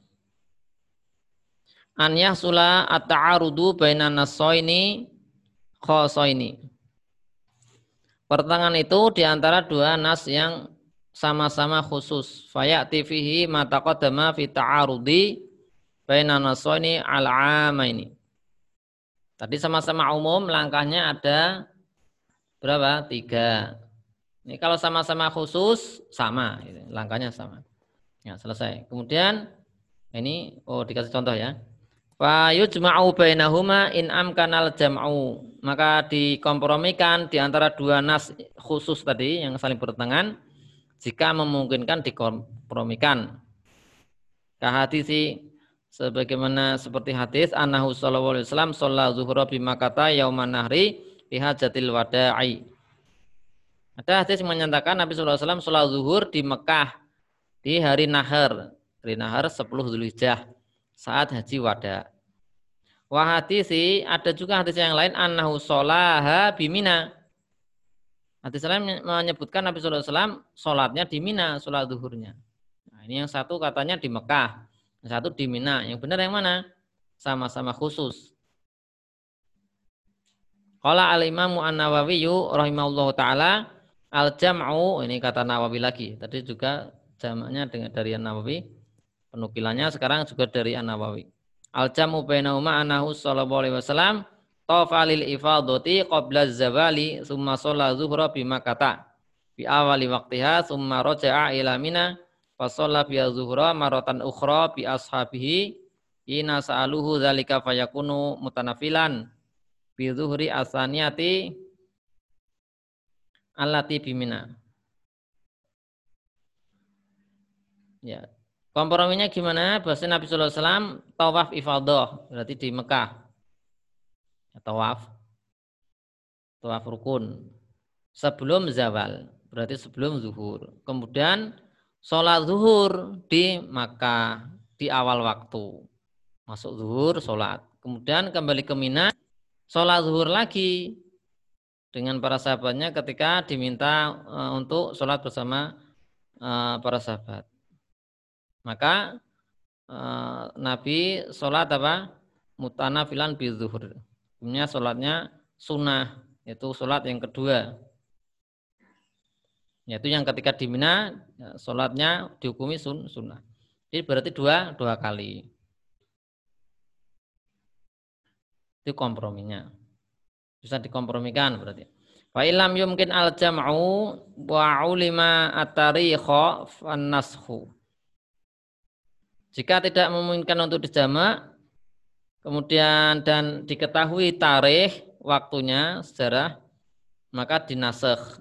an yahsula at-ta'arudu bainan nassaini khosaini. Pertengahan itu diantara dua nas yang sama-sama khusus. Fayati fihi ma taqaddama fi ta'arudi bainan nassaini al-'amaini. Tadi sama-sama umum, langkahnya ada berapa? 3. Ini kalau sama-sama khusus, sama. Langkahnya sama. Ya, selesai. Kemudian, ini, dikasih contoh ya. Fa yujma'u bainahuma in amkanal jam'u. Maka dikompromikan di antara dua nas khusus tadi, yang saling bertentangan, jika memungkinkan dikompromikan. Kahadisi sebagaimana seperti hadis annahu sallallahu alaihi wasallam shalla zuhra bi Makkah yauman nahri bi hajatil wada'i. Ada hadis yang menyatakan Nabi sallallahu alaihi wasallam salat zuhur di Mekah di hari nahar. Hari nahar 10 Dzulhijjah saat haji wada. Wa hadisi ada juga hadis yang lain annahu sholaha bi Mina. Hadis lain menyebutkan Nabi sallallahu alaihi wasallam salatnya di Mina, salat zuhurnya. Nah, ini yang satu katanya di Mekah. Satu di Mina. Yang benar yang mana? Sama-sama khusus. Qala al-Imam An-Nawawi rahimahullahu taala al-jam'u, ini kata Nawawi lagi. Tadi juga jamaknya dari An-Nawawi. Penukilannya sekarang juga dari An-Nawawi. Al-jam'u bainahuma annahu sallallahu alaihi wasallam tafa lil ifadati qabla az-zawali tsumma shalla zuhra bi Makkah bi awali waqtiha tsumma raja'a ila Mina fasalla bi zuhra maratan ukhra bi ashabihi ina sa'aluhu zalika fayakunu mutanafilan bi zuhri asaniyati allati bi Mina. Ya. Komprominya gimana? Bahasa Nabi sallallahu alaihi wasallam tawaf ifadah berarti di Mekah. Ya, tawaf rukun sebelum zawal berarti sebelum zuhur. Kemudian sholat zuhur di Makkah di awal waktu. Masuk zuhur, sholat. Kemudian kembali ke Mina, sholat zuhur lagi dengan para sahabatnya ketika diminta untuk sholat bersama para sahabat. Maka Nabi sholat apa? Mutanafilan bizuhur. Hukumnya sholatnya sunnah, yaitu sholat yang kedua. Yaitu yang ketika di Mina sholatnya dihukumi sunnah. Jadi berarti dua kali. Itu komprominya. Bisa dikompromikan berarti. Fa ilam yumkin al jam'u wa ulima at-tarikha fan-nasxu. Jika tidak memungkinkan untuk dijamak, kemudian dan diketahui tarikh waktunya sejarah, maka dinasakh.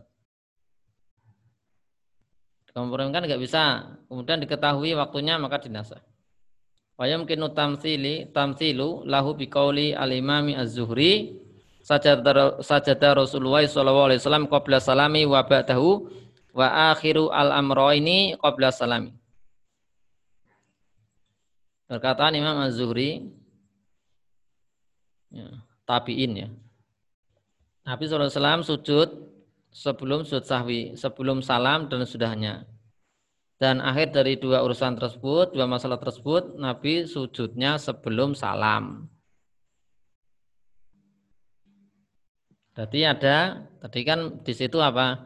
Kompromikan nggak bisa. Kemudian diketahui waktunya maka dinasakh. Wa yumkinu tamtsilu lahu biqauli al-imami az-Zuhri sajada Rasulullah sallallahu alaihi wasallam qabla salami wa ba'dahu wa akhiru al-amrayni qabla salami. Perkataan Imam Az-Zuhri ya, tabi'in ya. Nabi sallallahu alaihi wasallam sujud sebelum sujud sahwi, sebelum salam dan sudahnya. Dan akhir dari dua urusan tersebut, dua masalah tersebut, Nabi sujudnya sebelum salam. Berarti ada, tadi kan di situ apa?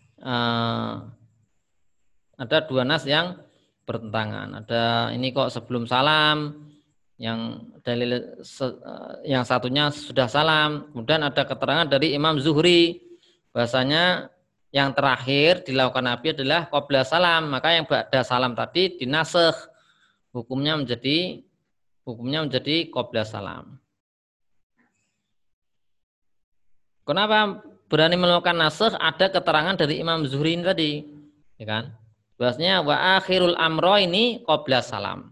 Ada dua nas yang bertentangan. Ada ini kok sebelum salam, yang dalil yang satunya sudah salam. Kemudian ada keterangan dari Imam Zuhri, bahasanya yang terakhir dilakukan Nabi adalah qabla salam, maka yang ba'da salam tadi dinasakh, hukumnya menjadi qabla salam. Kenapa berani melakukan nasakh? Ada keterangan dari Imam Zuhri ini tadi, ya kan? Bahasanya wa akhirul amro ini qabla salam.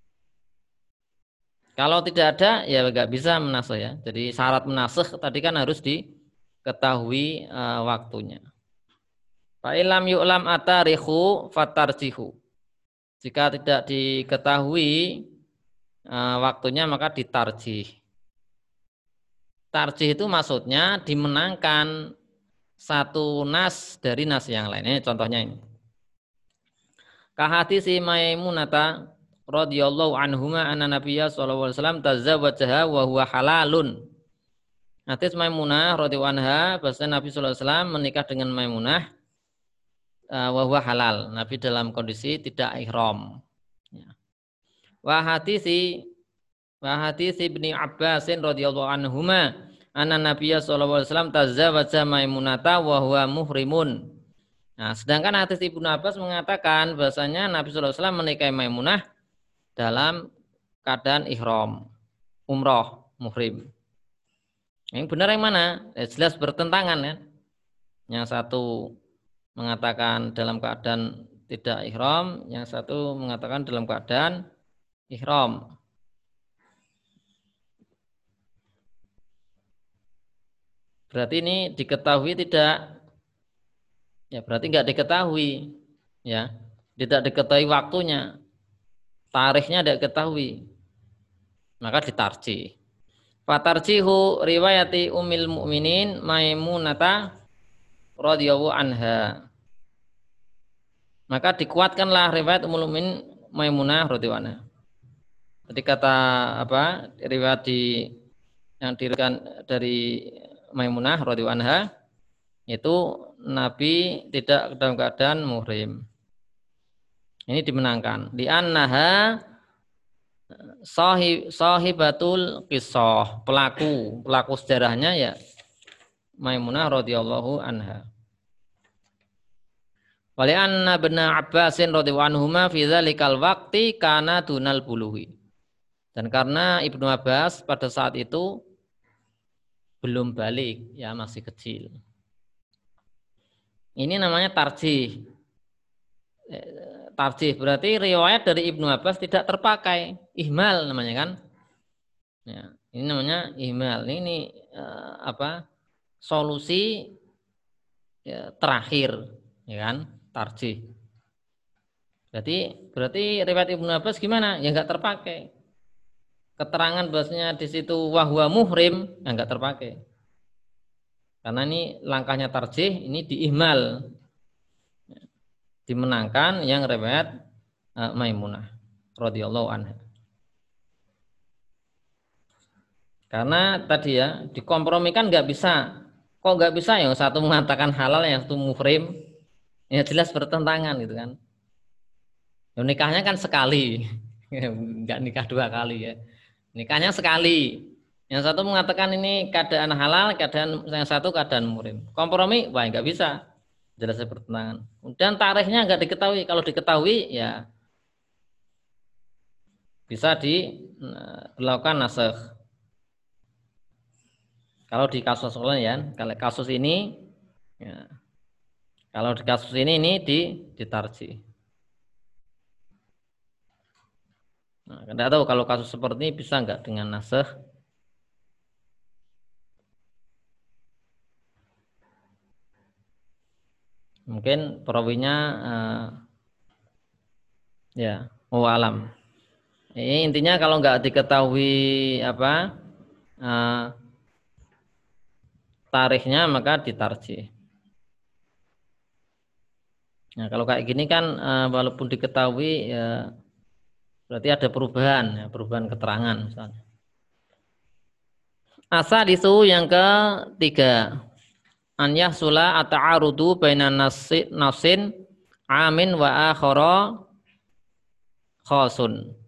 Kalau tidak ada ya nggak bisa menasakh ya. Jadi syarat menasakh tadi kan harus diketahui waktunya. Fa'ilam yu'lam atarikhu fatarjihu. Jika tidak diketahui waktunya maka ditarjih. Tarjih itu maksudnya dimenangkan satu nas dari nas yang lain. Ini contohnya ini. Kahadisi Maimunata radhiyallahu anhuma anna Nabiyya sallallahu alaihi wasallam tazawwajaha wa huwa halalun. Hadis Maimunah radhiyallahu anha bahwa Nabi sallallahu alaihi wasallam menikah dengan Maimunah wa huwa halal. Nabi dalam kondisi tidak ihram. Ya. Wa hadisi Ibni Abbas radhiyallahu anhuma anna Nabiyya sallallahu alaihi wasallam tazawwaja Maimunata wa huwa muhrimun. Nah, sedangkan hadis Ibnu Abbas mengatakan bahasanya Nabi sallallahu alaihi wasallam menikahi Maimunah dalam keadaan ihram, umroh, muhrim. Yang benar yang mana? Jelas bertentangan ya. Yang satu mengatakan dalam keadaan tidak ihram, yang satu mengatakan dalam keadaan ihram. Berarti ini diketahui tidak? Ya berarti nggak diketahui, ya tidak diketahui waktunya, tarikhnya tidak diketahui, maka ditarjih. Fatarjihu riwayati Ummil Mukminin Maimunata radhiyallahu anha. Maka dikuatkanlah riwayat Ummul Mukminin Maimunah radhiyallahu anha. Jadi kata apa? Riwayat yang diriwayatkan dari Maimunah radhiyallahu anha itu Nabi tidak dalam keadaan muhrim. Ini dimenangkan. Di annaha sahibatul qissah, pelaku sejarahnya ya Maimunah radhiyallahu anha. Wali anna bin Abbasin radhiyallahu anhuma fi dzalikal waqti kana dunal buluhi. Dan karena Ibnu Abbas pada saat itu belum balik, ya masih kecil. Ini namanya tarjih. Tarjih berarti riwayat dari Ibnu Abbas tidak terpakai, ihmal namanya kan? Ya, ini namanya ihmal. Ini solusi ya, terakhir, ya kan? Tarjih. Berarti riwayat Ibnu Abbas gimana? Ya nggak terpakai. Keterangan bahasanya di situ wahwa muhrim, ya nggak terpakai. Karena ini langkahnya tarjih, ini diihmal. Dimenangkan yang riwayat Maimunah. radhiyallahu anha. Karena tadi ya dikompromikan nggak bisa. Kok nggak bisa yang satu mengatakan halal, yang satu muhrim, ya jelas bertentangan gitu kan. Ya, nikahnya kan sekali, nggak nikah 2 kali ya. Nikahnya sekali. Yang satu mengatakan ini keadaan halal, keadaan yang satu keadaan muhrim. Kompromi, wah nggak bisa. Jelas bertentangan. Dan tarikhnya nggak diketahui. Kalau diketahui ya bisa dilakukan nasakh. Kalau di kasus lain ya, kalau kasus ini, ya, kalau di kasus ini ditarji. Nah, tidak tahu kalau kasus seperti ini bisa nggak dengan nasakh. Mungkin perawinya ya, alam. Ini intinya kalau nggak diketahui apa tarikhnya maka ditarjih. Nah, kalau kayak gini kan walaupun diketahui ya berarti ada perubahan, ya, perubahan keterangan misalnya. Asal itu yang ketiga, an yahsula ata'arudu bainan nafsin amin wa akhara khasun.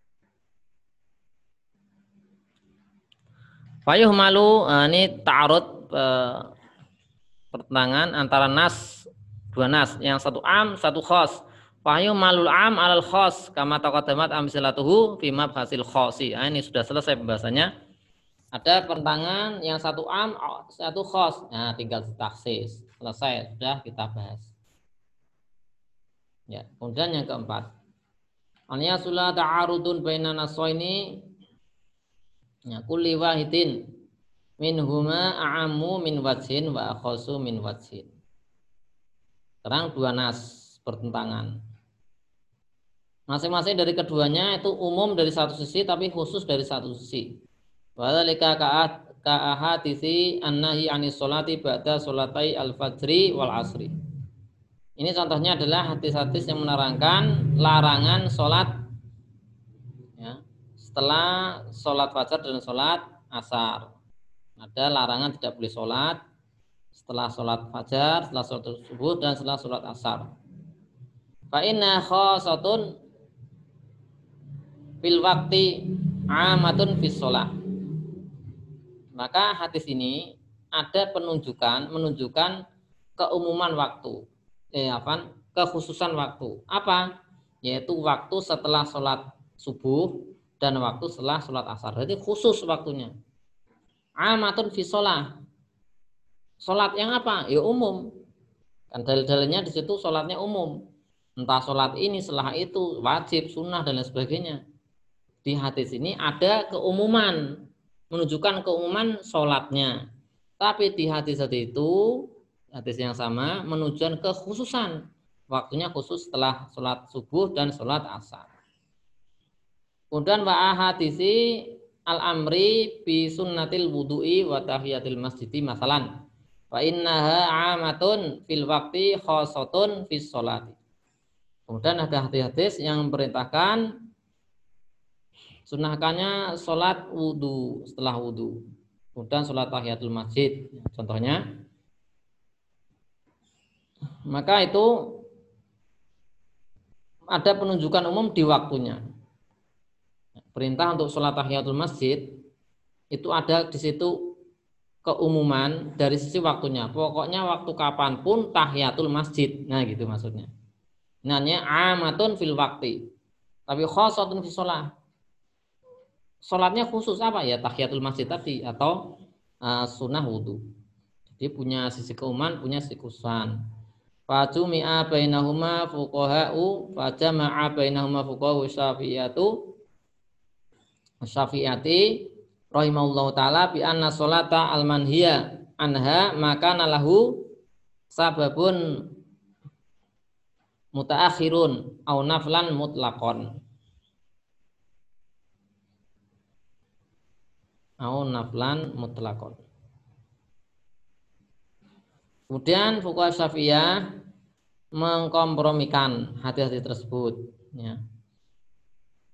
Fayuh malu ini ta'arud pertentangan antara dua nas, yang satu am, satu khos. Fayuh malul am alal khos kama taqaddamat amsilatuhu fi mabhasil khosi. Nah, ini sudah selesai pembahasannya. Ada pertentangan yang satu am, satu khos. Nah, tinggal ditaksis. Selesai, sudah kita bahas. Ya, kemudian yang keempat. An yasula ta'arudun bainan nasaini ya kulli wahidin minhuma a'ammu min wajhin wa akhasu min wajhin. Sekarang dua nas bertentangan. Masing-masing dari keduanya itu umum dari satu sisi tapi khusus dari satu sisi. Wadzalika ka'ahaditsi annahi anis sholati ba'da sholatai al-fajri wal asri. Ini contohnya adalah hadis-hadis yang menerangkan larangan sholat ya, setelah sholat fajar dan sholat asar. Ada larangan tidak boleh sholat setelah sholat fajar, setelah sholat subuh, dan setelah sholat asar. Fa inna khosatun fil wakti amatun fis sholat. Maka hadis ini ada menunjukkan keumuman waktu, kekhususan waktu. Apa? Yaitu waktu setelah sholat subuh dan waktu setelah sholat asar. Jadi khusus waktunya. Amatun fi sholat. Sholat yang apa? Ya umum. Kan dalil-dalilnya di situ sholatnya umum. Entah sholat ini, setelah itu, wajib, sunnah, dan lain sebagainya. Di hadis ini ada keumuman. Menunjukkan keumuman sholatnya. Tapi di hadis itu, hadis yang sama, menunjukkan kekhususan. Waktunya khusus setelah sholat subuh dan sholat asar. Kemudian wa'ahadisi al-amri bi sunnatil wudu'i wa tahiyatil masjidi masalan. Fa innaha amatun fil waqti khosotun fis sholati. Kemudian ada hadis-hadis yang memperintahkan sunahkannya sholat wudu setelah wudu. Kemudian sholat tahiyatul masjid. Contohnya. Maka itu ada penunjukan umum di waktunya. Perintah untuk sholat tahiyatul masjid itu ada di situ keumuman dari sisi waktunya. Pokoknya waktu kapanpun tahiyatul masjid. Nah gitu maksudnya. Namanya amatun fil wakti. Tapi khosatun fi sholat. Sholatnya khusus apa ya? Tahiyatul masjid tadi atau sunnah wudu. Jadi punya sisi keumuman, punya sisi khususan. Fajumi'a bainahuma fuqaha'u fajama'a bainahuma fuqaha'u Syafi'ati rahimahullahu ta'ala bi anna sholata al-manhiya anha maka nalahu sababun mutaakhirun au naflan mutlaqon au naflan mutlaqon. Kemudian fuqaha Syafi'iyah mengkompromikan hadis-hadis tersebut ya.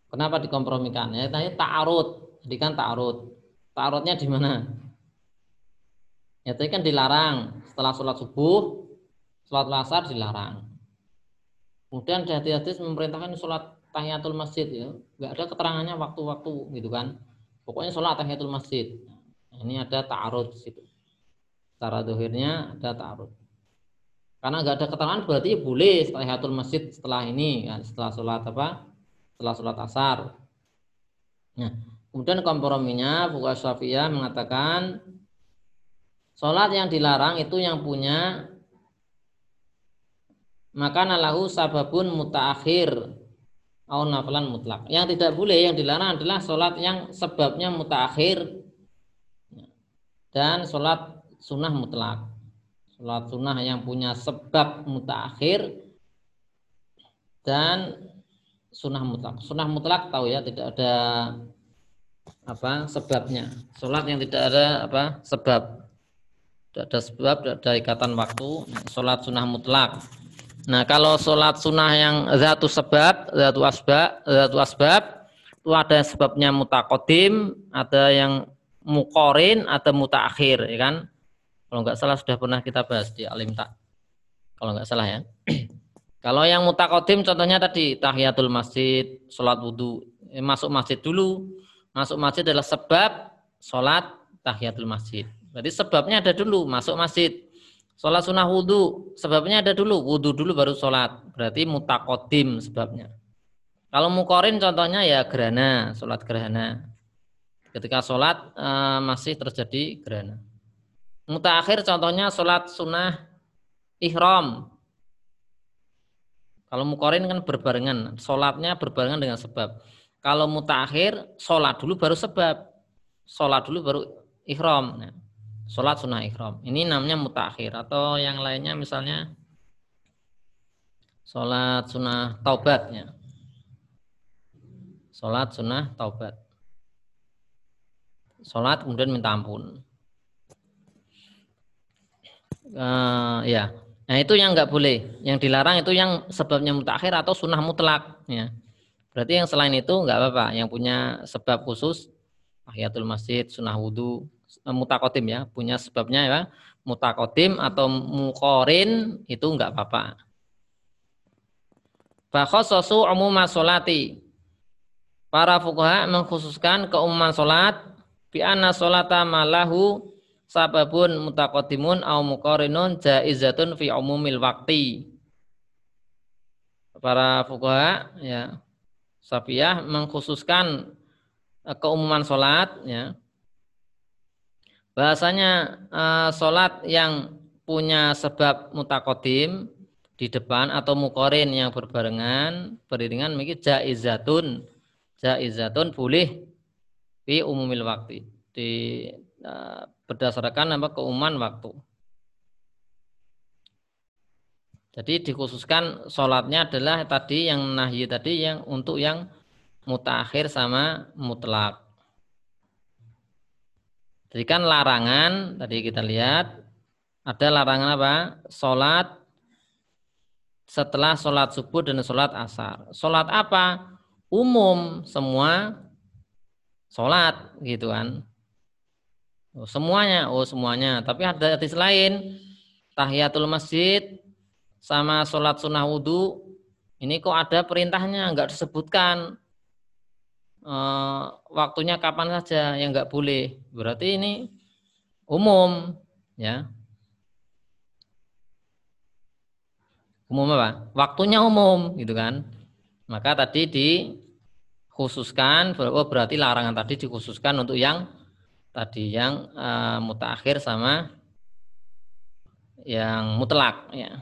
Kenapa dikompromikan? Ya tadi ta'arud. Jadi kan ta'arud. Ta'arudnya di mana? Ya tadi kan dilarang setelah sholat subuh, sholat asar dilarang. Kemudian di hadis-hadis memerintahkan sholat tahiyatul masjid ya. Enggak ada keterangannya waktu-waktu gitu kan. Pokoknya sholat tahiyatul masjid. Nah, ini ada ta'arud di situ. Secara dohirnya ada ta'arud. Karena enggak ada keterangan berarti boleh tahiyatul masjid setelah ini kan, setelah sholat apa? Setelah sholat asar. Nah, kemudian komprominya fuqaha Syafi'iyah mengatakan sholat yang dilarang itu yang punya maka lahu sababun mutaakhir au nafilan mutlak. Yang tidak boleh, yang dilarang adalah sholat yang sebabnya mutaakhir dan sholat sunnah mutlak. Sholat sunnah yang punya sebab mutaakhir dan sunnah mutlak. Sunnah mutlak tahu ya, tidak ada apa sebabnya. Sholat yang tidak ada apa sebab, tidak ada sebab, tidak ada ikatan waktu. Sholat sunnah mutlak. Nah kalau sholat sunnah yang zatu sebab, zatu asbab itu ada sebabnya mutaqaddim, ada yang muqorin, ada mutaakhir, ya kan? Kalau nggak salah sudah pernah kita bahas di Alimta. Kalau nggak salah ya. Kalau yang mutaqaddim contohnya tadi tahiyatul masjid, sholat wudhu, masuk masjid dulu. Masuk masjid adalah sebab sholat tahiyatul masjid. Berarti sebabnya ada dulu masuk masjid. Sholat sunnah wudhu, sebabnya ada dulu, wudhu dulu baru sholat. Berarti mutaqaddim sebabnya. Kalau muqorin contohnya ya gerhana, sholat gerhana. Ketika sholat masih terjadi gerhana. Mutaakhir contohnya sholat sunnah ihram. Kalau muqorin kan berbarengan, sholatnya berbarengan dengan sebab. Kalau mutaakhir, sholat dulu baru sebab. Sholat dulu baru ihram. Nah, sholat sunnah ihram. Ini namanya mutaakhir. Atau yang lainnya misalnya sholat sunnah taubat. Ya. Sholat sunnah taubat. Sholat kemudian minta ampun. Ya. Nah itu yang nggak boleh. Yang dilarang itu yang sebabnya mutaakhir atau sunnah mutlak. Ya. Berarti yang selain itu nggak apa-apa. Yang punya sebab khusus, tahiyatul masjid, sunnah wudhu, mutaqaddim ya. Punya sebabnya ya, mutaqaddim atau muqorin itu nggak apa-apa. Fakhassasu umuma sholati. Para fuqaha mengkhususkan keumuman sholat bi anna sholata malahu sababun mutaqaddimun au muqarinun jaizatun fi umumil waqti. Para fuqaha ya Syafi'iyah mengkhususkan keumuman sholat ya. Bahasanya sholat yang punya sebab mutaqaddim di depan atau muqarin yang berbarengan beriringan mungkin jaizatun boleh fi umumil waqti di berdasarkan keumuman waktu. Jadi dikhususkan sholatnya adalah tadi yang nahyi tadi yang untuk yang mutaakhir sama mutlak. Jadi kan larangan tadi kita lihat ada larangan apa? Sholat setelah sholat subuh dan sholat asar. Sholat apa? Umum semua sholat gitu kan. Semuanya. Tapi ada hadis lain tahiyatul masjid sama sholat sunnah wudhu ini kok ada perintahnya nggak disebutkan waktunya kapan saja yang nggak boleh. Berarti ini umum ya. Umum apa? Waktunya umum gitu kan. Maka tadi dikhususkan berarti larangan tadi dikhususkan untuk yang tadi yang mutaakhir sama yang mutlak ya.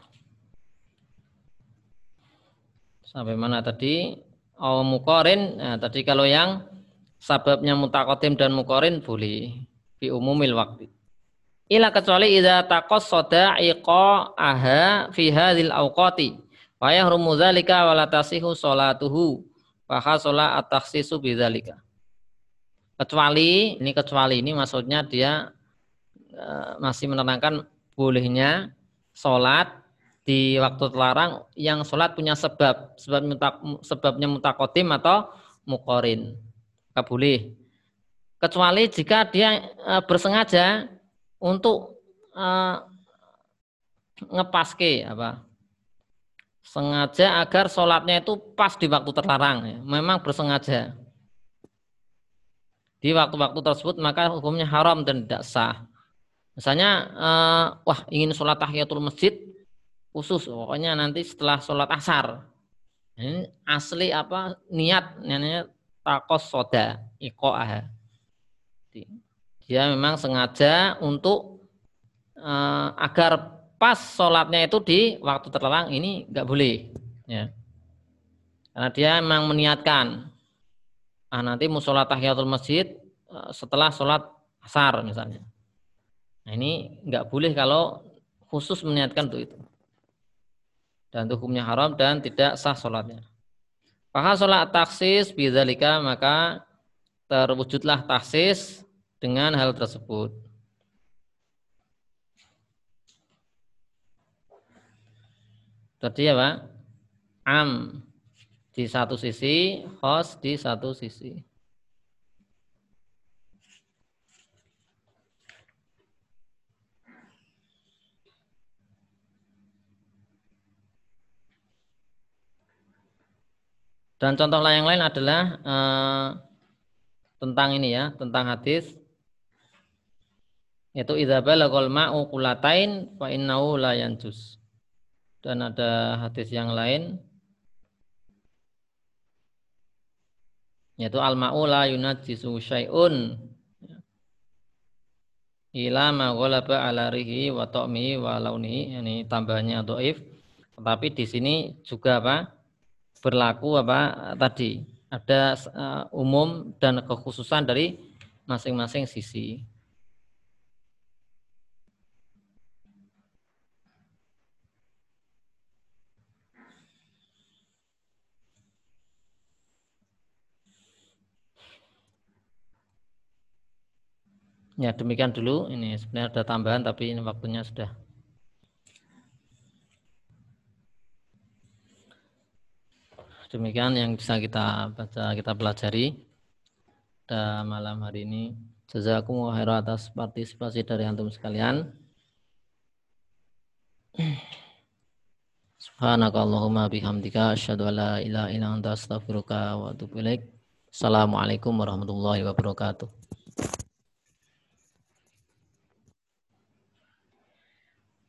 Sampai mana tadi? Muqarin. Nah, tadi kalau yang sababnya mutaqaddim dan muqarin boleh fi umumil waqti. Ila kecuali idza taqassada iqa'aha fi hadhil awqati wa yahrumu dzalika wa la tasihu sholatuhu fa hasala at-takhsisu bidzalika. Kecuali ini maksudnya dia masih menerangkan bolehnya sholat di waktu terlarang yang sholat punya sebabnya mutaqaddim atau muqarin. Maka boleh. Kecuali jika dia bersengaja untuk ngepaske apa? Sengaja agar sholatnya itu pas di waktu terlarang. Ya. Memang bersengaja. Di waktu-waktu tersebut maka hukumnya haram dan tidak sah. Misalnya, wah ingin sholat tahiyatul masjid khusus, pokoknya nanti setelah sholat asar. Ini asli apa niat namanya takos soda ikoah. Dia memang sengaja untuk agar pas sholatnya itu di waktu terlarang ini nggak boleh. Ya. Karena dia memang meniatkan, nanti mau sholat tahiyatul masjid setelah sholat asar misalnya. Nah ini nggak boleh kalau khusus meniatkan untuk itu. Dan itu hukumnya haram dan tidak sah sholatnya. Maka sholat taksis bidzalika maka terwujudlah taksis dengan hal tersebut. Tadi apa? Am di satu sisi, khos di satu sisi. Dan contoh yang lain adalah tentang ini ya, tentang hadis yaitu idza balagul ma'u qulatain fa innahu la yanjus. Dan ada hadis yang lain yaitu al ma'u la yunajjisu syai'un ila ma ghalaba ala rihi wa ta'mihi wa launihi. Ini tambahannya dhaif. Tetapi di sini juga apa? Berlaku apa tadi? Ada umum dan kekhususan dari masing-masing sisi. Ya demikian dulu. Ini sebenarnya ada tambahan tapi ini waktunya sudah. Demikian yang bisa kita baca, kita pelajari pada malam hari ini. Jazakumullah khairan atas partisipasi dari antum sekalian. Subhanakallahumma bihamdika asyhadu an la ilaha illa anta astaghfiruka wa atubu ilaik. Assalamualaikum warahmatullahi wabarakatuh.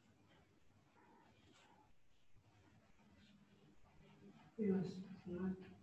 Yes.